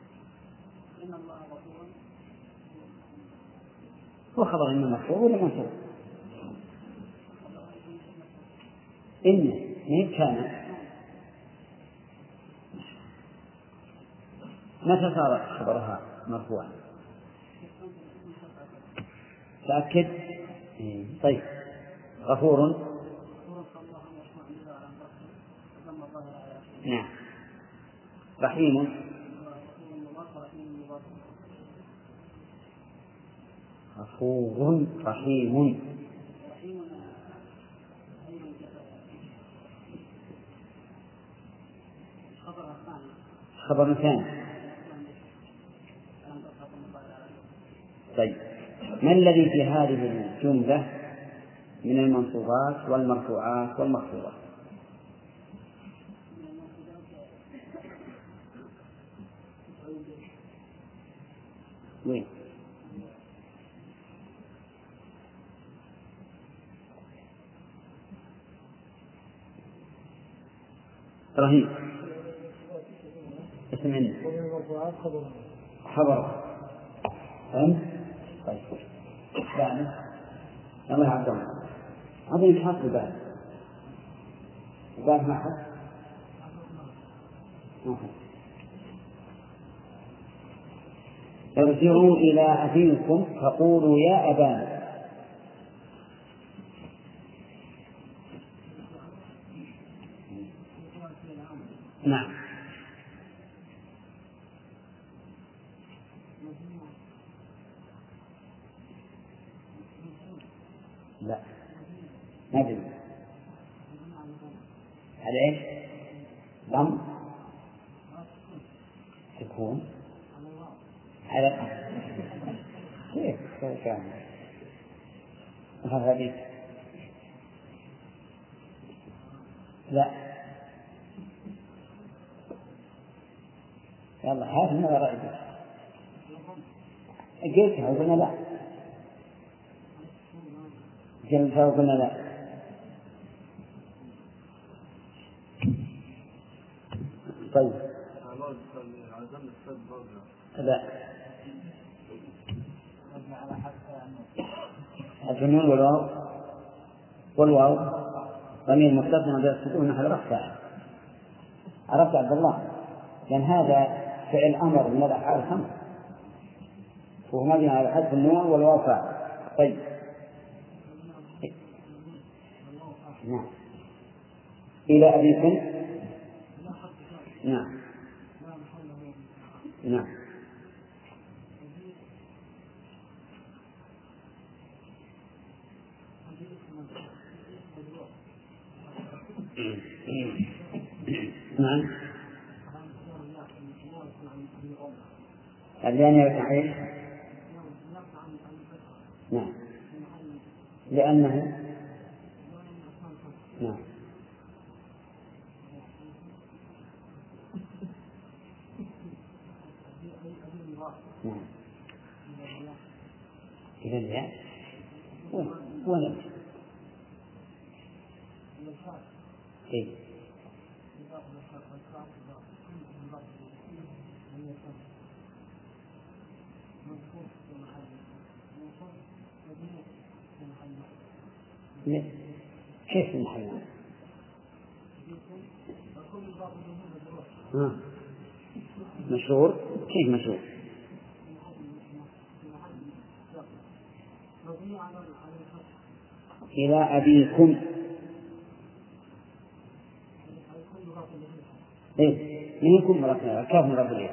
هو خبر إن المفروض ولا منصوب؟ إن ما كان متى صار خبرها مرفوعا؟ تأكد. طيب غفور. نعم. رحيم. غفور رحيم. خبر ثاني. طيب ما الذي في هذه الجملة من المنصوبات والمرفوعات والمخفوضات؟ وين؟ رهيب اسم عندي خبر. فهمت؟ طيب بعد الله عبد الله أظن حق بعد بعد ما حق ارجعوا إلى أبيكم فقولوا يا أبانا. نعم. لا ما أدري على إيش؟ ضم تكون على كيف كان هذا؟ لا يلا هذا ما رأيك قلتها وقلنا لا قلتها وقلنا لا. طيب لا الجنون والواو والواو ضمير متصل بالسكون نحو رفع. عرفت عبد الله؟ لأن هذا فعل أمر من الأفعال الخمس وهو مبني على حذف النون والواو فاعل. طيب نعم. إلى أبيكم. نعم نعم. نعم اللي أنا يتعيش. نعم لأنه نعم نعم إذا لا وين إيه كيف المحل؟ ها مشهور؟ كيف مشهور؟ إلى أبيكم. إيه منكم مرة كيف مضاف إليه؟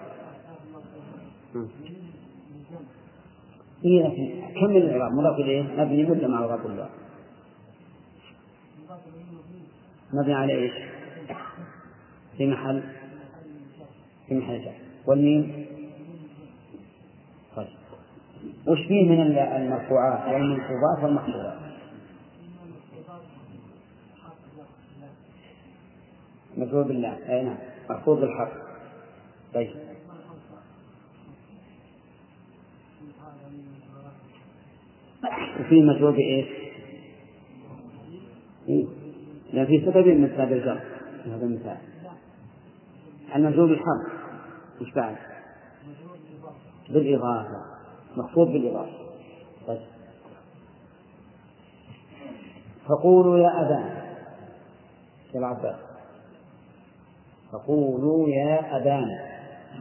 إيه لكن كمل الإعراب. مضاف إليه مبني ولا مع مضاف إليه؟ مبني على إيش؟ في محل في محل جر. والميم طيب وش فيه من المرفوعات والمنصوبات والمخفوضات؟ مفعول بالله. أي نعم مخفوض بالحرف. طيب وفي مجرور بإيش؟ لا في سبب من أسباب الجر. هذا المثال المجرور بالحرف. مش بعد بالإضافة مخفوض بالإضافة. طيب فقولوا يا أبانا يا العباس فقولوا يا أبانا.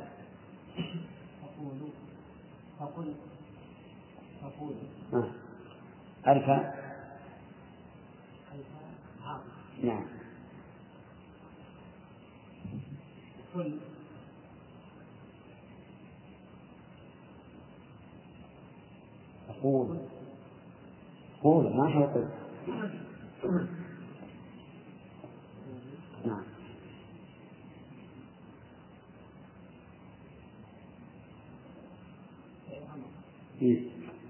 فقولوا فقل فقولوا آه. ألف نعم. قل أقول قول ما هو قل. نعم إيه.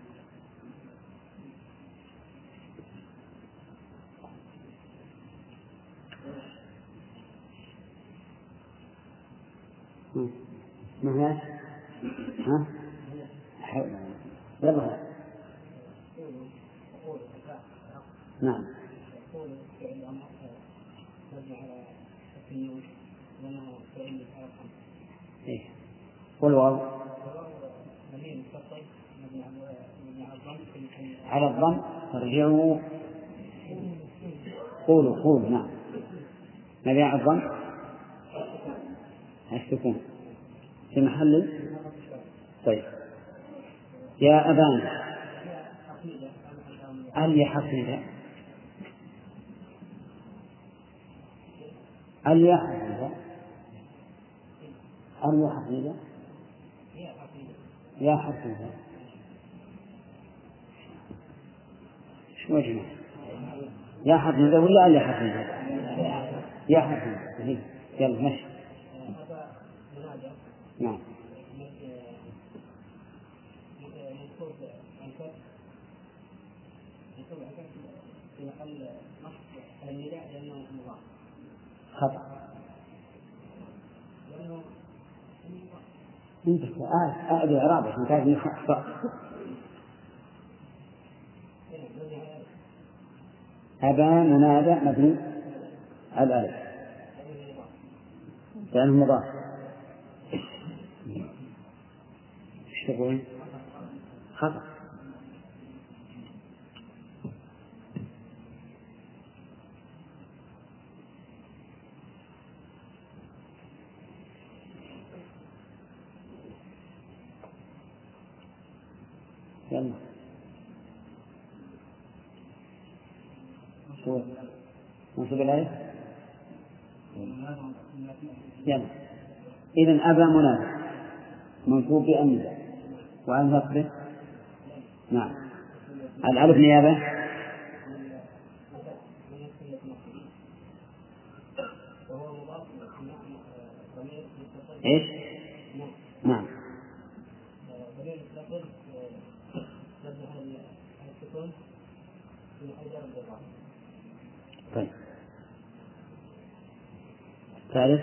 ما هي؟ ها؟ يلا نعم. إيه. والواو على الضم ترجعوا قولوا قولوا. نعم مبيع الضم السكون في محل. طيب يا أبانا هل يحفظ هل يحفظ هل يحفظ يا حفظ شو وجهه؟ يا حفظ ولا هل يحفظ؟ يا حفظ. يلا مشي. نعم خطأ. انت أعد إعرابه عشان تعرف إنه خطأ. أبا منادى مبني على الألف لأنه مضاف. ايش تقول؟ خطأ. يلا شو منصوب الألف. يلا إذن أبا منادى منصوب بأمزة وعن نصبه. نعم الألف نيابة إيش؟ نعم طيب ثالث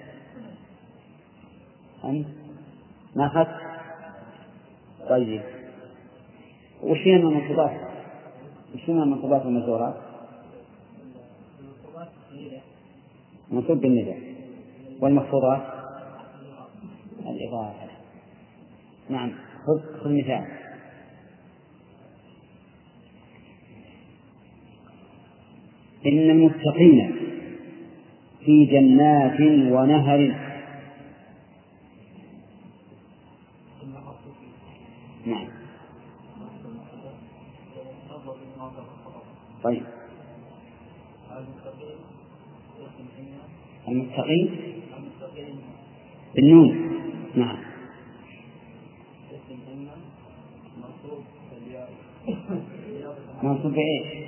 أنت ما أخذت. طيب وش هي المنصوبات؟ وش هي المنصوبات والمجرورات؟ منصوب بالنداء. والمخفوضات الإضافة. نعم خذ خذ مثال. إن المتقين في جنات ونهر. نعم. طيب المتقين بالنون. نعم. منصوب بإيه؟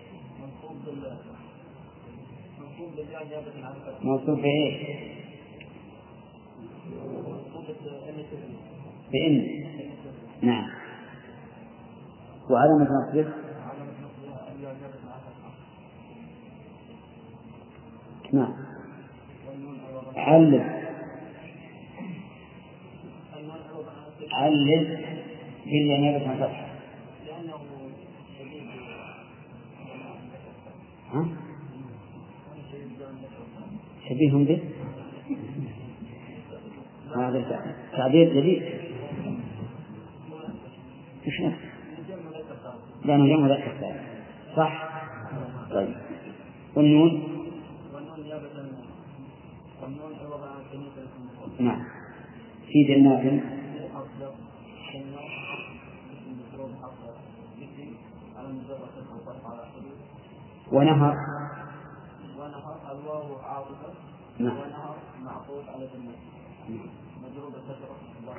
منصوب بإيه؟ بإن. نعم. وعلامة نصبه نعم علل علل إلا نيابة عن فتح. ها؟ شبيه به هذا تعبير جديد. مش نفس لأنه جمع ذكر صح. طيب والنون نعم في جنات ونهر ونهر الواو عاطفة نعم. ونهر معطوف على جنة مضروب الكسرة.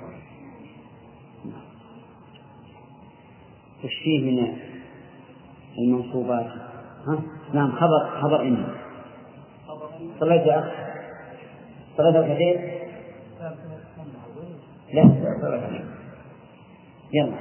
وش فيه من المنصوبات؟ ها؟ نعم خبر خبر إن صليت يا أخ صليت الكثير لا صليت. يلا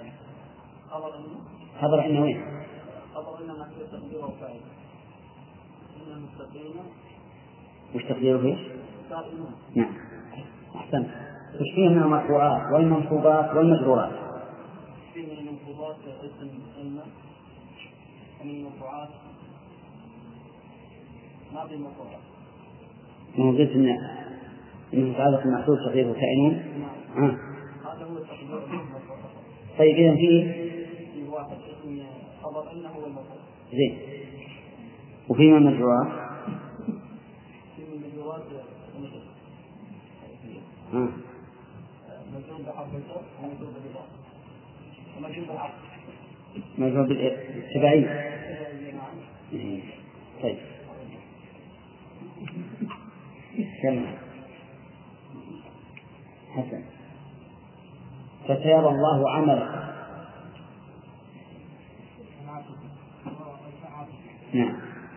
خبر إن وين؟ خبر إن محل تقديره فاعل. إن المتقين وش تقديره فيه؟ قائمون. نعم أحسنت. وش فيه من المرفوعات والمنصوبات والمجرورات؟ فيه من المنصوبات اسم إن ومن المرفوعات ما في مرفوعات. ما قلت إن إنه متعلق المحصول تقديره كائنون. نعم. آه. هذا هو التقدير. طيب إذا فيه في واحد اسم خبر إنه هو المرفوع. زين. وفيما المجرورات في المجرورات آه. مجرور بحرف الجر ومجرور بالإضافة ومجرور بالعطف. مجرور بالتبعية. طيب كم حسن. فسيرى الله عمله. نعم.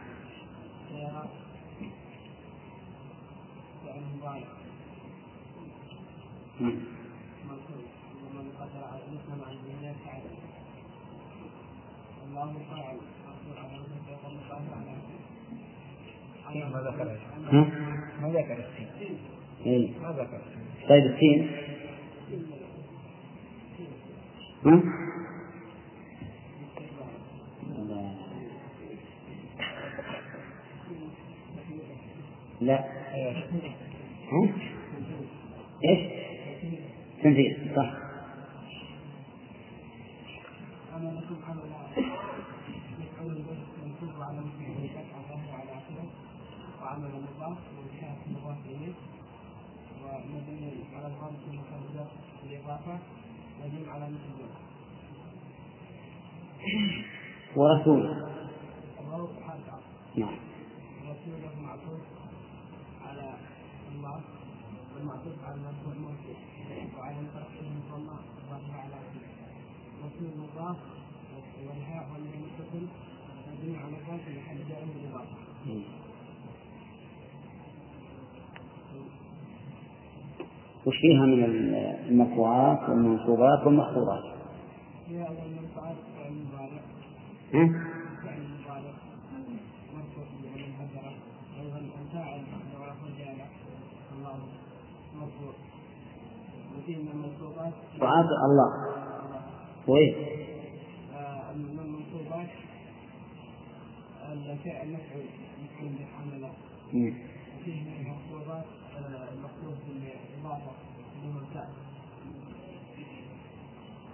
ما ذكر ها؟ ما ذكر السين. إيه. ما ذكر. طيب السين ها؟ لا. ها؟ إيش؟ تنفيذ صح. وعمل المضاف وكانت المضاف إليه ومبني على الضم في محل الإضافة مبني على مثل ورسول. الله حرف عطف. نعم. رسوله معطوف على الله والمعطوف على المرفوع الموصول وعلى الترتيب المضمر الظاهر على رسول مضاف والهاء والمتصل مبني على الضم في محل جر بالإضافة. وش فيها من المرفوعات والمنصوبات والمخفوضات؟ هي أول المنفعات فعل المضارع. ها؟ فعل المضارع مرفوع بالمهدرة. أيضا الفاعل ورفع الجالة الله مرفوع. وفيه من المنصوبات وعاد الله وإيه؟ من المنصوبات الفعل مفعول مفعول بحمله. وفيه من المخفوضات المخفوض بالإضافة اللي هو الفاعل.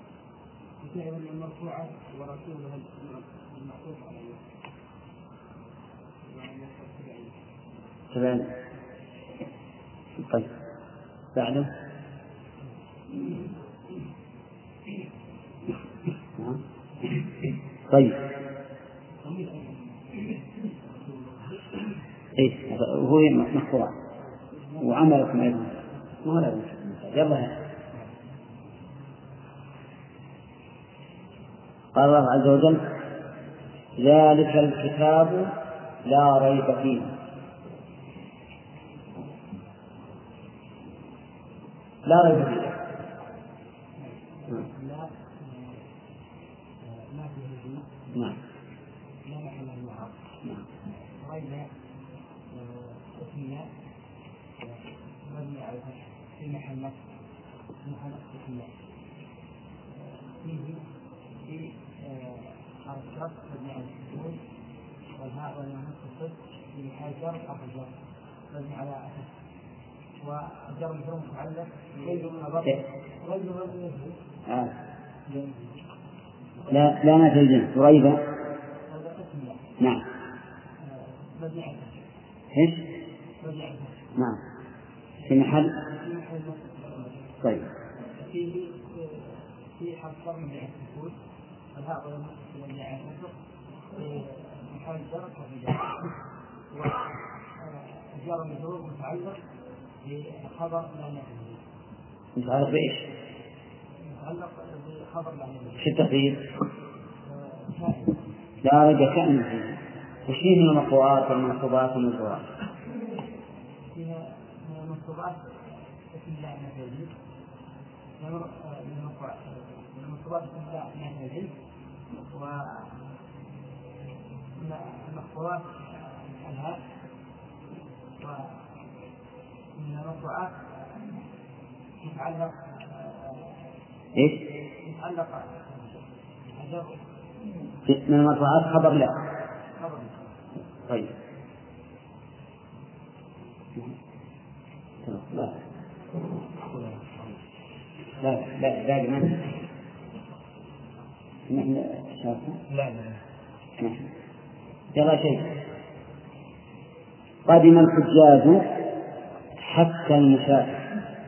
وفيه من المرفوعات ورسوله المعطوف عليه. كذلك. طيب بعده طيب إيه هو مخطوع وعملكم أيضا ما لا يلا. قال الله عز وجل ذلك الكتاب لا ريب فيه. لا ريب فيه نعم نعم مبني على الفتح في محل نصب محل نصب فيه في حرف شرط مبني على السكون والهاء والنون الصفر في محل جر حرف الجر مبني على أساس والجر مجرور متعلق غير غير آه. لا لا ما في الجنس ريبة. نعم مبني على ايش؟ مبني على نعم في محل. طيب فيه في حرف جر مبني على السكون والهاء والنون مبني على الكسر في محل جر حرف الجر والجر مجرور متعلق بخبر لا نفي. متعلق بإيش؟ متعلق بخبر لا نفي. في التقدير لا ريب كأن فيه. وش فيه من المقطوعات والمنصوبات والمجرورات؟ فيها من المنصوبات اسم الله نفي من المنصوبات اسم الله نفي ومن المقطوعات الهاء ومن المقطوعات يتعلق إيش؟ يتعلق من المرفوعات خبر لا. خبر. طيب لا لا لا باقي من نحن شافنا لا لا نحن يلا شيء. قدم الحجاج حتى المسافر.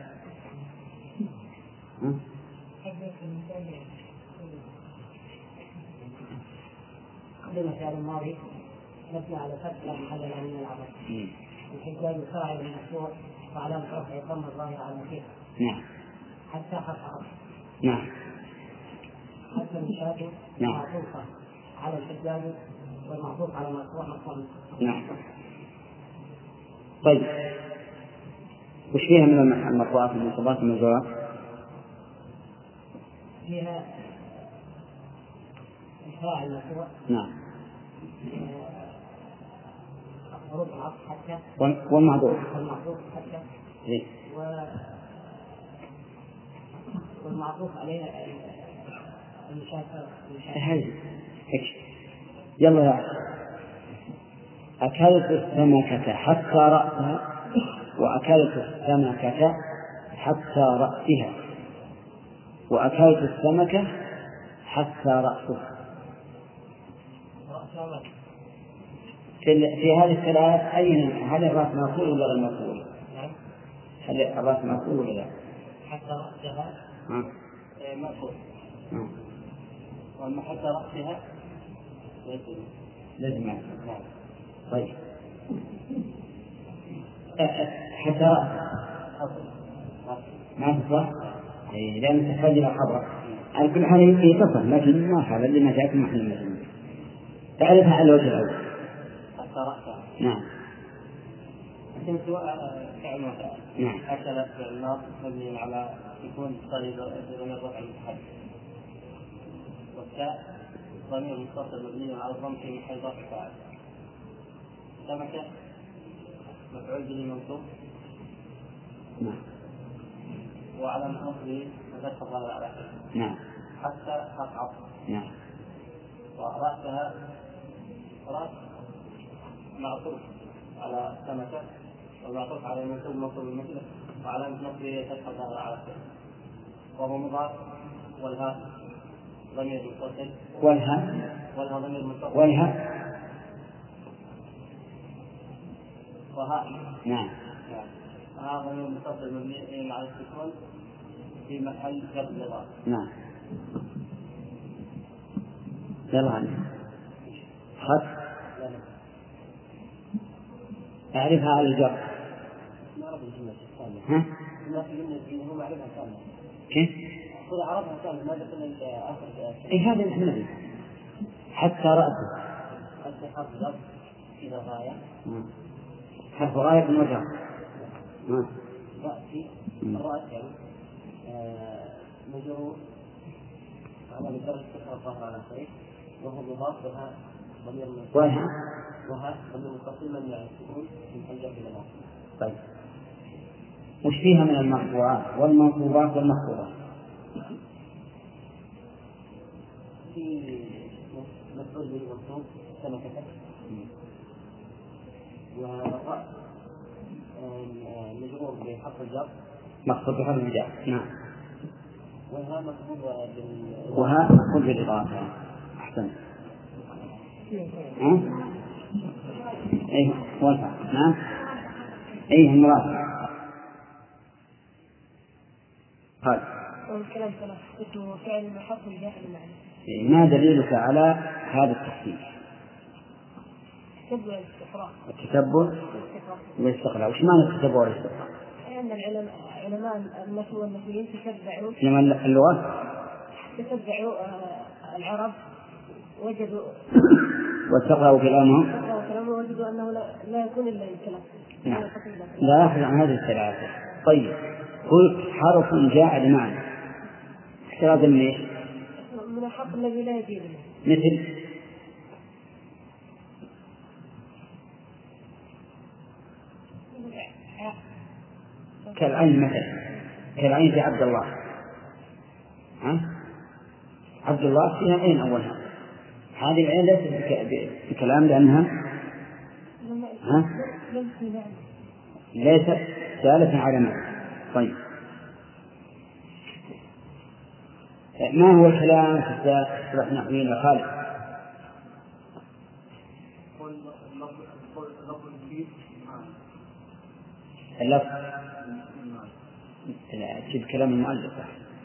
قدم فعل الماضي نبني على فتح لا محل له من العمل. الحجاج فاعل المشروع وعلامة رفعه ضم الظاهر على المسيح. نعم حتى حرف. نعم حتى المشاكل نعم معطوفة على الحجاج والمعطوف على مرفوع مقام. نعم. طيب وش فيها من المرفوعات والمنصوبات والمجرورات؟ فيها الفاعل المرفوع. نعم. حروف العطف حتى والمعطوف والمعطوف حتى إيه؟ و... والمعطوف عليه المشاكل. هذه يلا يا أكلت السمكة حتى رأسها وأكلت السمكة حتى رأسها وأكلت السمكة حتى رأسها. في هذه الثلاث أين هل الرأس مقول ولا غير مقول؟ هل الرأس مقول ولا لا؟ حتى رأسها مقول. وأما حتى رأسها لازم. طيب حتى رأسها ما تصح لأن تحتاج إلى خبر. على كل حال يتصل لكن ما حال اللي ما جاءت محل المجنون تعرفها على الوجه الأول. حتى رأسها نعم. لكن سواء فعل وفعل. نعم. أكل فعل ناصب مبني على يكون طريق ضمير رفع المتحدث والتاء ضمير متصل مبني على الضم في محل رفع فاعل. سمكة مفعول به منصوب. نعم. وعلى نصبه فتح الظاهر على آخره. نعم. حتى حرف عطف. نعم. ورأسها رأس معطوف على سمكة والمعطوف على المنصوب منصوب مثله وعلى نصبه فتح الظاهر على آخره وهو مضاف. والهاء ضمير متصل. والها والها ضمير متصل. والها الفقهاء. نعم. هذا هو المتصل مبني على السكون في محل جر الإضافة. نعم. يلا عنه. خط. أعرفها على الجر. ما أعرف الجملة الثانية. ها؟ ما في جملة هو معرفها ثانية. كيف؟ هو عرفها ثانية ما دخل آخر. إيه هذا الحمد حتى رأسه. حتى حرف ضرب إلى غاية. حرف غاية المجر. رأسي الرأس يعني مجرور على مجرد استقرار الظهر على خير وهو مضاف وها ضمير وها وها ضمير متصل من السكون من حجر إلى الأرض. طيب وش فيها من المرفوعات والمنصوبات والمخفوضات؟ في مفعول به منصوب سمكة والرأس مجرور بحرف الجر مقصود بحرف الجر. نعم. وها مقصود بال وها مقصود بالإضافة. أحسن. ها؟ إيه وفا. نعم. إيه المراد. قال. والكلام ثلاث اسمه فعل محط الجاء المعنى. ما دليلك على هذا التقسيم؟ التتبع والاستقراء. التتبع والاستقراء. وش معنى التتبع والاستقراء؟ لأن العلماء علماء النحو والنحويين تتبعوا علماء اللغة تتبعوا العرب وجدوا واستقرأوا كلامهم كلامهم وجدوا أنه لا, لا يكون إلا الكلام. نعم. لا يخرج عن هذه الثلاثة. طيب قلت حرف جاء بمعنى احتراز من ايش؟ من الحق الذي لا يجيب مثل كالعين مثلا كالعين في عبد الله. ها؟ عبد الله فيها عين أولها. هذه العين ليست بكلام لأنها ها؟ ليست دالة على معنى. طيب ما هو الكلام في اصطلاح نحويين يا خالد؟ اللفظ لا تجيب كلام المؤلف.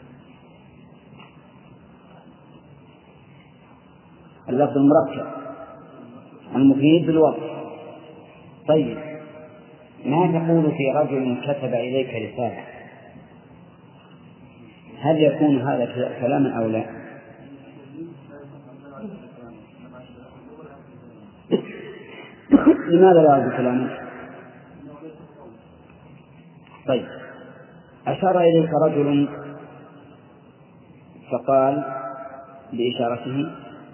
اللفظ المركب المفيد بالوضع. طيب ما تقول في رجل كتب إليك رسالة؟ هل يكون هذا كلاما أو لا؟ لماذا لا يكون كلاما؟ طيب أشار إليك رجل فقال بإشارته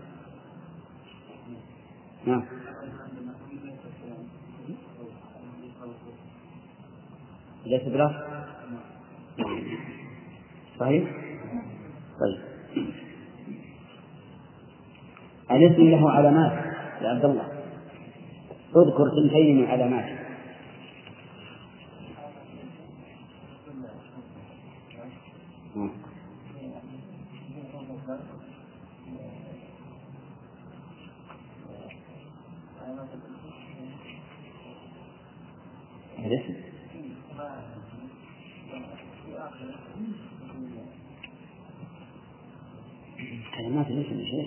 نعم ليس بلفظ صحيح. طيب الاسم له علامات يا عبد الله، اذكر ثنتين من علاماته. الاسم كلمات الاسم شيء.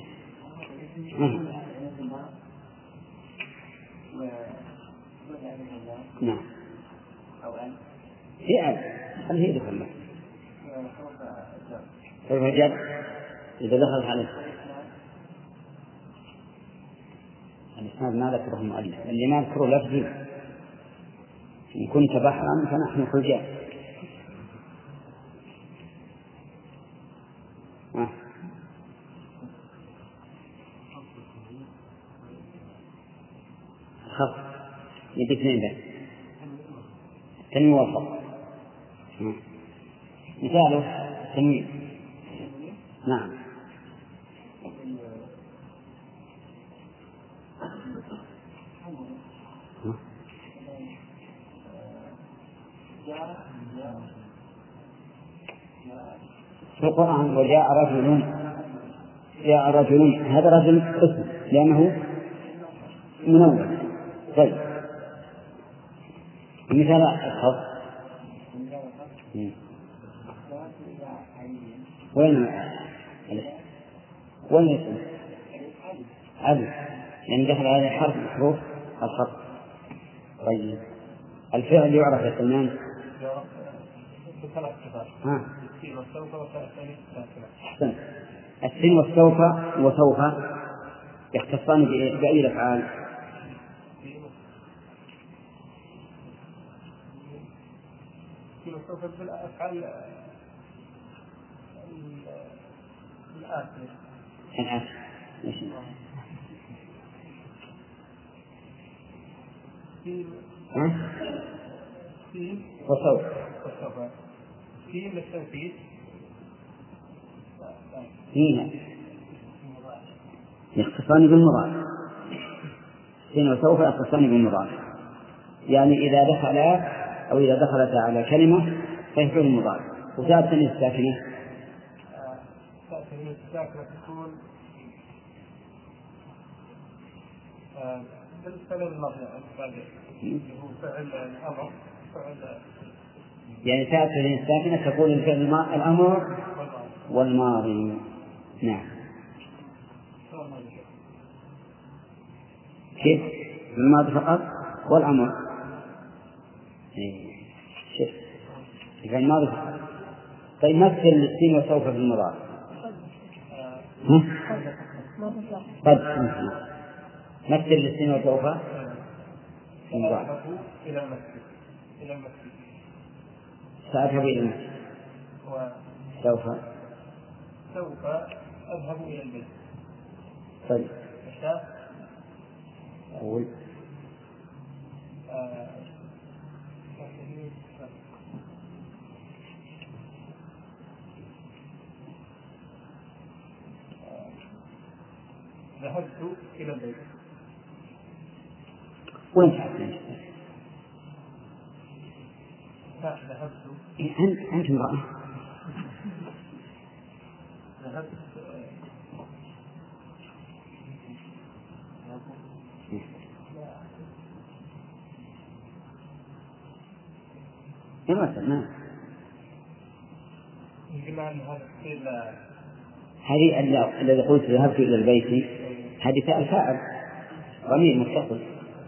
نعم هي أب هل هي دخل له كيف جاء إذا دخلت عليه الإسناد ما ذكره المؤلف اللي ما ذكره لفظي. إن كنت بحرا فنحن حجاج. خط يدي اثنين ده تنوين وسط. مثاله تنوين. نعم في القرآن وجاء رجل جاء رجل هذا رجل اسم لأنه منون. طيب مثال الخط وين وين يسمى عدل يعني دخل على حرف من حروف الخط. طيب الفعل يعرف يا سلمان بثلاث صفات. ها السين والسوف والثاني الساكنة. أحسن. السين والسوف وسوف يختصان بأي الأفعال؟ السين والسوف بالأفعال الآتية. الآن ها؟ سين وسوف والسوف. سين للتوكيد. هنا يختصان بالمضارع. سين وسوف يختصان بالمضارع، يعني إذا دخل أو إذا دخلت على كلمة فيفعل المضارع. وجاءت التنوين الساكنة التنوين الساكنة تكون بالفعل الماضي هو فعل الأمر فعل يعني تأتي التنوين الساكنة تقول الفعل الأمر والماضي. نعم. كيف؟ الماضي فقط والأمر. شوف في الماضي فقط. طيب مثل السين وسوف في المضارع. قد مثل السين وسوف في المضارع. إلى المسجد إلى المسجد سأذهب إلى المسجد. سوف سوف أذهب إلى البيت. طيب مشى أقول آه. ذهبت إلى البيت. وين تعرفين؟ ذهبت أنت أنت امرأة. ذهبت يا مثلا قلنا أن هذا الشيء هذه الذي قلت ذهبت إلى البيت هذه فعل فاعل ضمير متصل.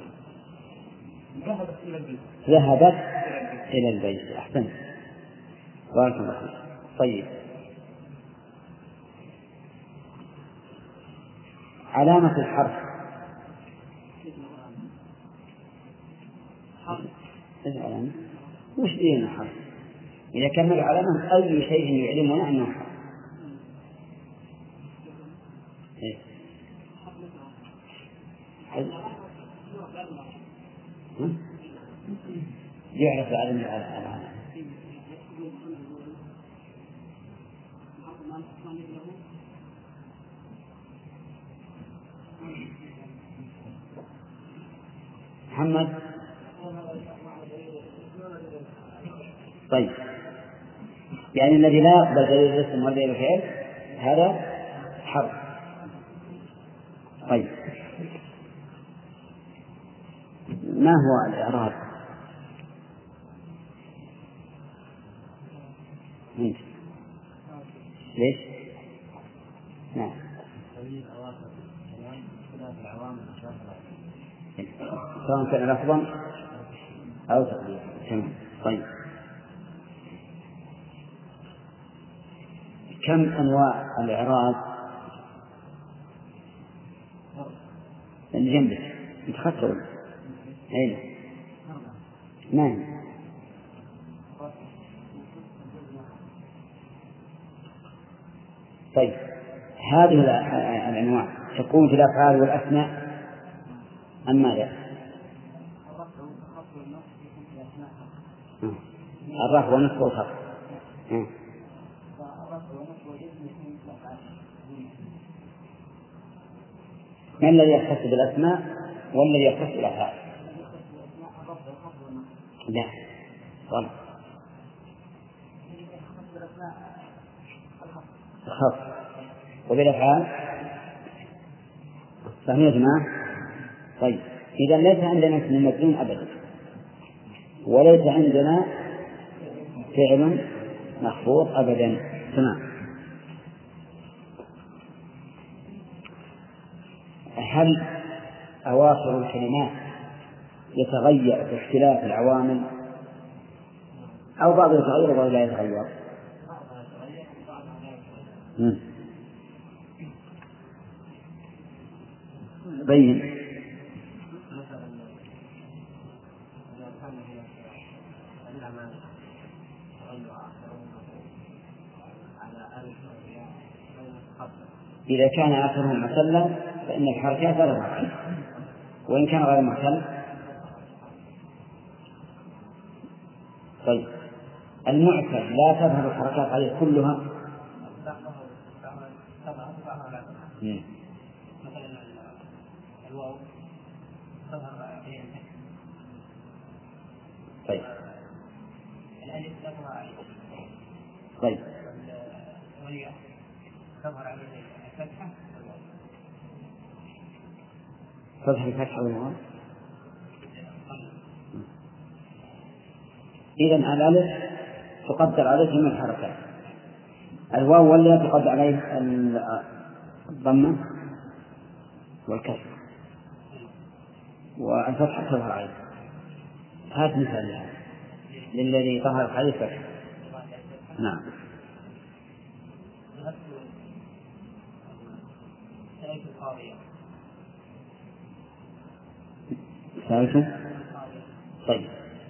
ذهبت إلى البيت. ذهبت إلى البيت. أحسنت بارك الله فيك. طيب علامة الحرف إيش علامة؟ وش دين حرف؟ إذا كان العلامة أي شيء يعلمنا أنه حرف. إيه؟ يعرف العلم العلامة. محمد. طيب يعني الذي لا يقبل دليل الاسم ودليل الفعل هذا حرف. طيب ما هو الإعراب؟ ليش؟ نعم سواء كان لفظا أو تقديرا. تمام. طيب كم أنواع الإعراب اللي جنبك متخطر؟ أين؟ نعم. طيب هذه الأنواع تكون في الأفعال والأسماء أم ماذا؟ الرفع والنصب والخفض. ما الذي يختص بالأسماء والذي يختص بالأفعال؟ لا غلط. الخفض. وبالأفعال فهم يا جماعة. طيب إذا ليس عندنا اسم مجزوم أبدا وليس عندنا فعل مخفوض أبدا. تمام. هل أواخر الكلمات يتغير باختلاف العوامل أو بعض يتغير وبعض لا يتغير؟ بين إذا كان آخرهم معتلا فإن الحركات لا تظهر، وإن كان غير معتل. طيب المعتل لا تظهر الحركات عليه كلها؟ مثلا الواو تظهر عليه. طيب الألف لا تظهر عليه. طيب والياء تظهر عليه الفتحة. فتح الفتحة والواو. إذن الألف تقدر عليه من الحركات، الواو والياء تقدر عليه الضمة والكسر، والفتحة تظهر عليه. هذا مثال لها للذي ظهرت عليه الفتحة. نعم. ثالثا. طيب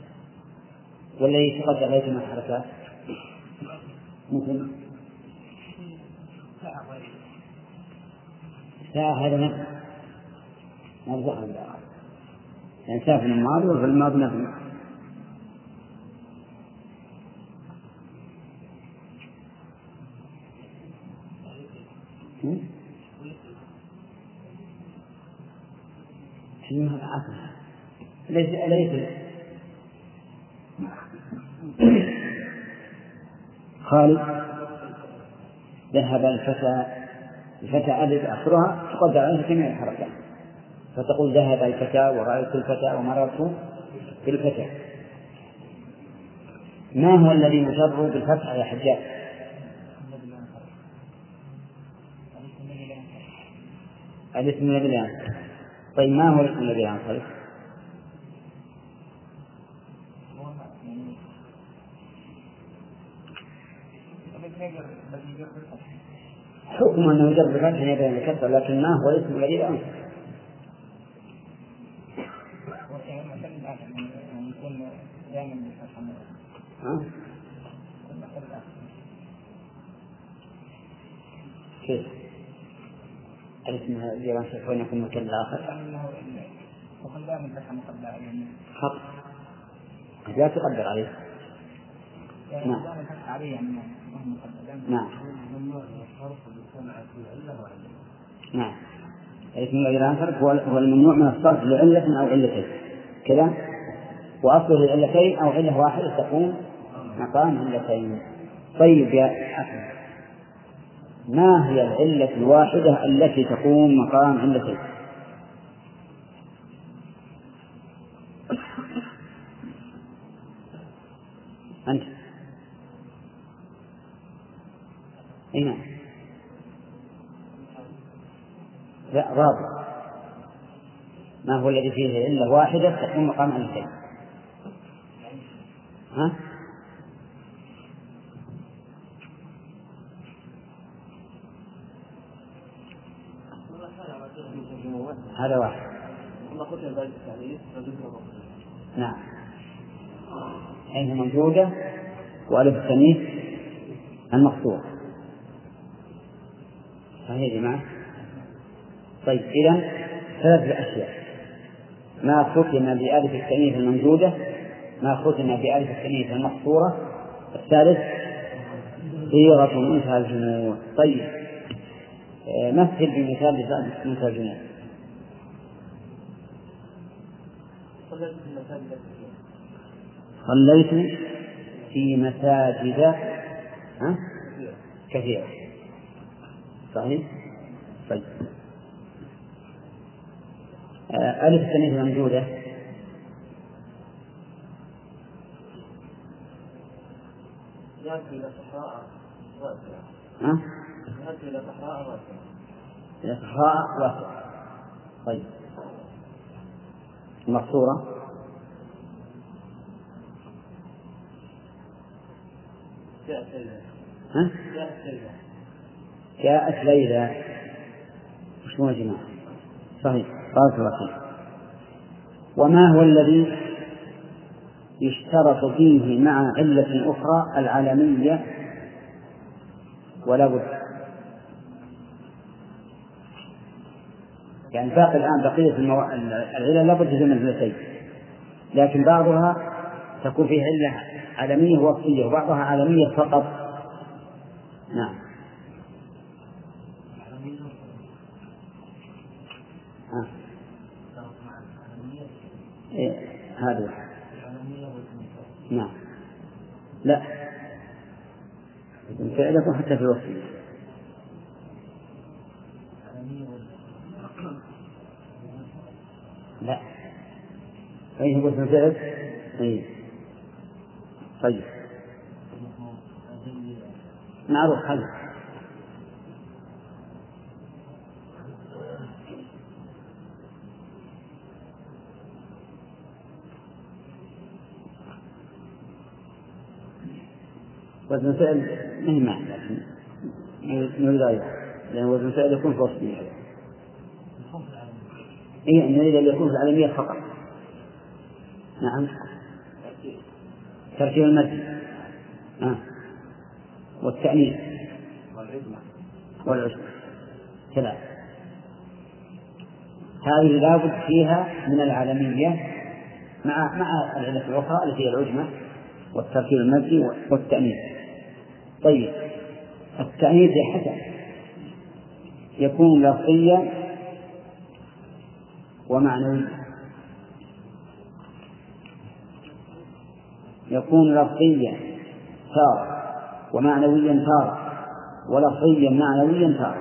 والذي تقدر عليه من الحركات مثل ساعة، هذا نفس نرجع لله يعني ساعة في الماضي وفي الماضي نفس. ليس ليس خالد ذهب الفتى، الفتى ألف آخرها تقدر عليها جميع الحركات، فتقول ذهب الفتى ورأيت الفتى ومررت بالفتى. ما هو الذي يجر بالفتح يا حجاج؟ الاسم الذي لا ينصرف. طيب ما هو الاسم الذي لا ينصرف؟ حكم أنه يجر بالفتح يبين الكسر، لكن ما هو الاسم الذي لا ينصرف؟ كيف؟ الاسم الذي لا ينصرف وين يكون مكان الآخر؟ خط لا تقدر عليه. نعم. نعم. نعم. الاسم الذي لا ينصرف هو الممنوع من الصرف لعلة أو علتين كذا، وأصله العلتين أو علة واحدة تقوم مقام علتين. طيب يا أخي، ما هي العلة الواحدة التي تقوم مقام علتين؟ أنت هنا لا رابع. ما هو الذي فيه علة واحدة تقوم مقام علتين؟ ها؟ هذا واحد. نعم. عين موجودة وألف التانيث المقصور. صحيح يا جماعة؟ طيب إذن ثلاث أشياء: ما ختم بألف التانيث الممدودة، ما ختم بألف التانيث المقصورة، الثالث صيغة منتهى الجموع. طيب مثل بمثال منتهى الجموع. صليت في مساجد كثيرة. صحيح؟ طيب ألف التانيث الممدودة ذهبت إلى صحراء واسعة. ها؟ ذهبت إلى صحراء واسعة. إلى صحراء واسعة. طيب المقصورة جاءت ليلى. ها؟ جاءت ليلى. جاءت ليلى. وش هو يا جماعة؟ صحيح. بارك الله فيك. وما هو الذي يشترط فيه مع علة أخرى العالمية ولا بد؟ يعني باقي الآن بقية المو... العلة لا بد من علتين، لكن بعضها تكون فيه علة عالمية وصفية وبعضها عالمية فقط. نعم. ها. إيه هذا. نعم. لا فعلكم حتى في الوصفية. لا أي هو اسم فعل. أي طيب معروف هذا. وزن فعل مهم معنى لكن نريد أيضا لأن وزن فعل يكون في وصفه. إيه نريد أن يكون في العالمية فقط. نعم. ترتيب المد آه. والتأنيث والعجمة ثلاث. هذه لابد فيها من العالمية مع مع العلة الأخرى التي هي العجمة والترتيب المدي والتأنيث. طيب التأنيث حسن يكون لفظيا ومعنوي. يكون لفظيا تارة ومعنويا تارة ولفظيا معنويا تارة.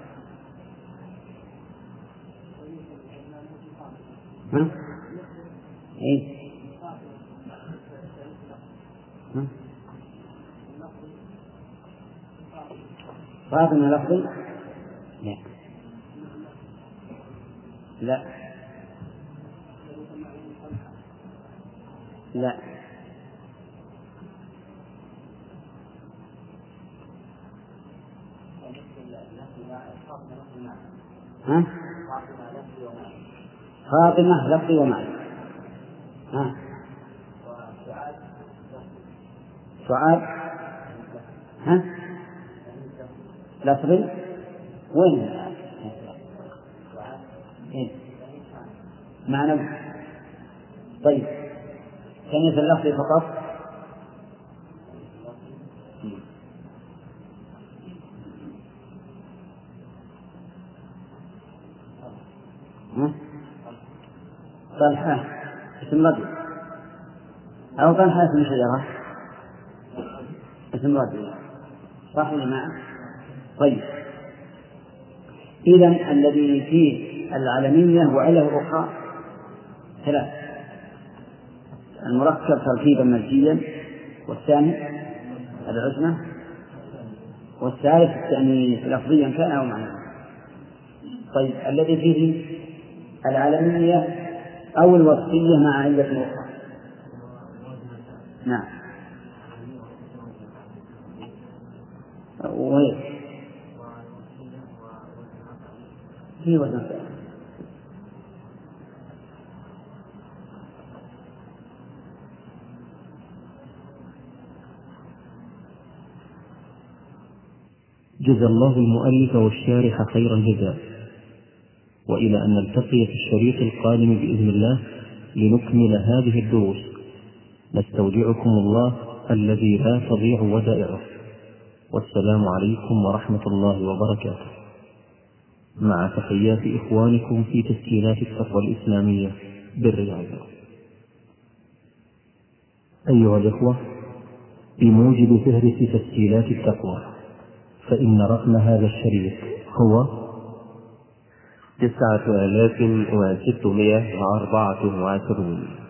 ها؟ إيه؟ ها؟ فاطمة لفظي؟ لا لا لا ها؟ فاطمة لفظي ومعنى. ها؟ سعاد ها؟ لفظي وين؟ إيه؟ معنى. طيب كلمة اللفظ فقط. طلحة اسم رجل أو طلحة اسم شجرة اسم رجل صح ولا ما؟ طيب إذن الذي فيه العالمية وعله أخرى ثلاث: المركب تركيبا مزجيا، والثاني العجمة، والثالث التأنيث لفظيا كان أو معنى. طيب الذي فيه العالمية أو الوصفية مع علة أخرى. نعم. وهي في وزن فعل. جزا الله المؤلف والشارح خير الجزاء، وإلى أن نلتقي في الشريط القادم بإذن الله لنكمل هذه الدروس، نستودعكم الله الذي لا تضيع ودائعه، والسلام عليكم ورحمة الله وبركاته، مع تحيات إخوانكم في تسجيلات التقوى الإسلامية بالرياض. أيها الإخوة، بموجب فهرس تسجيلات التقوى فإن رقم هذا الشريط هو تسعة آلاف وستمائة وأربعة وعشرون.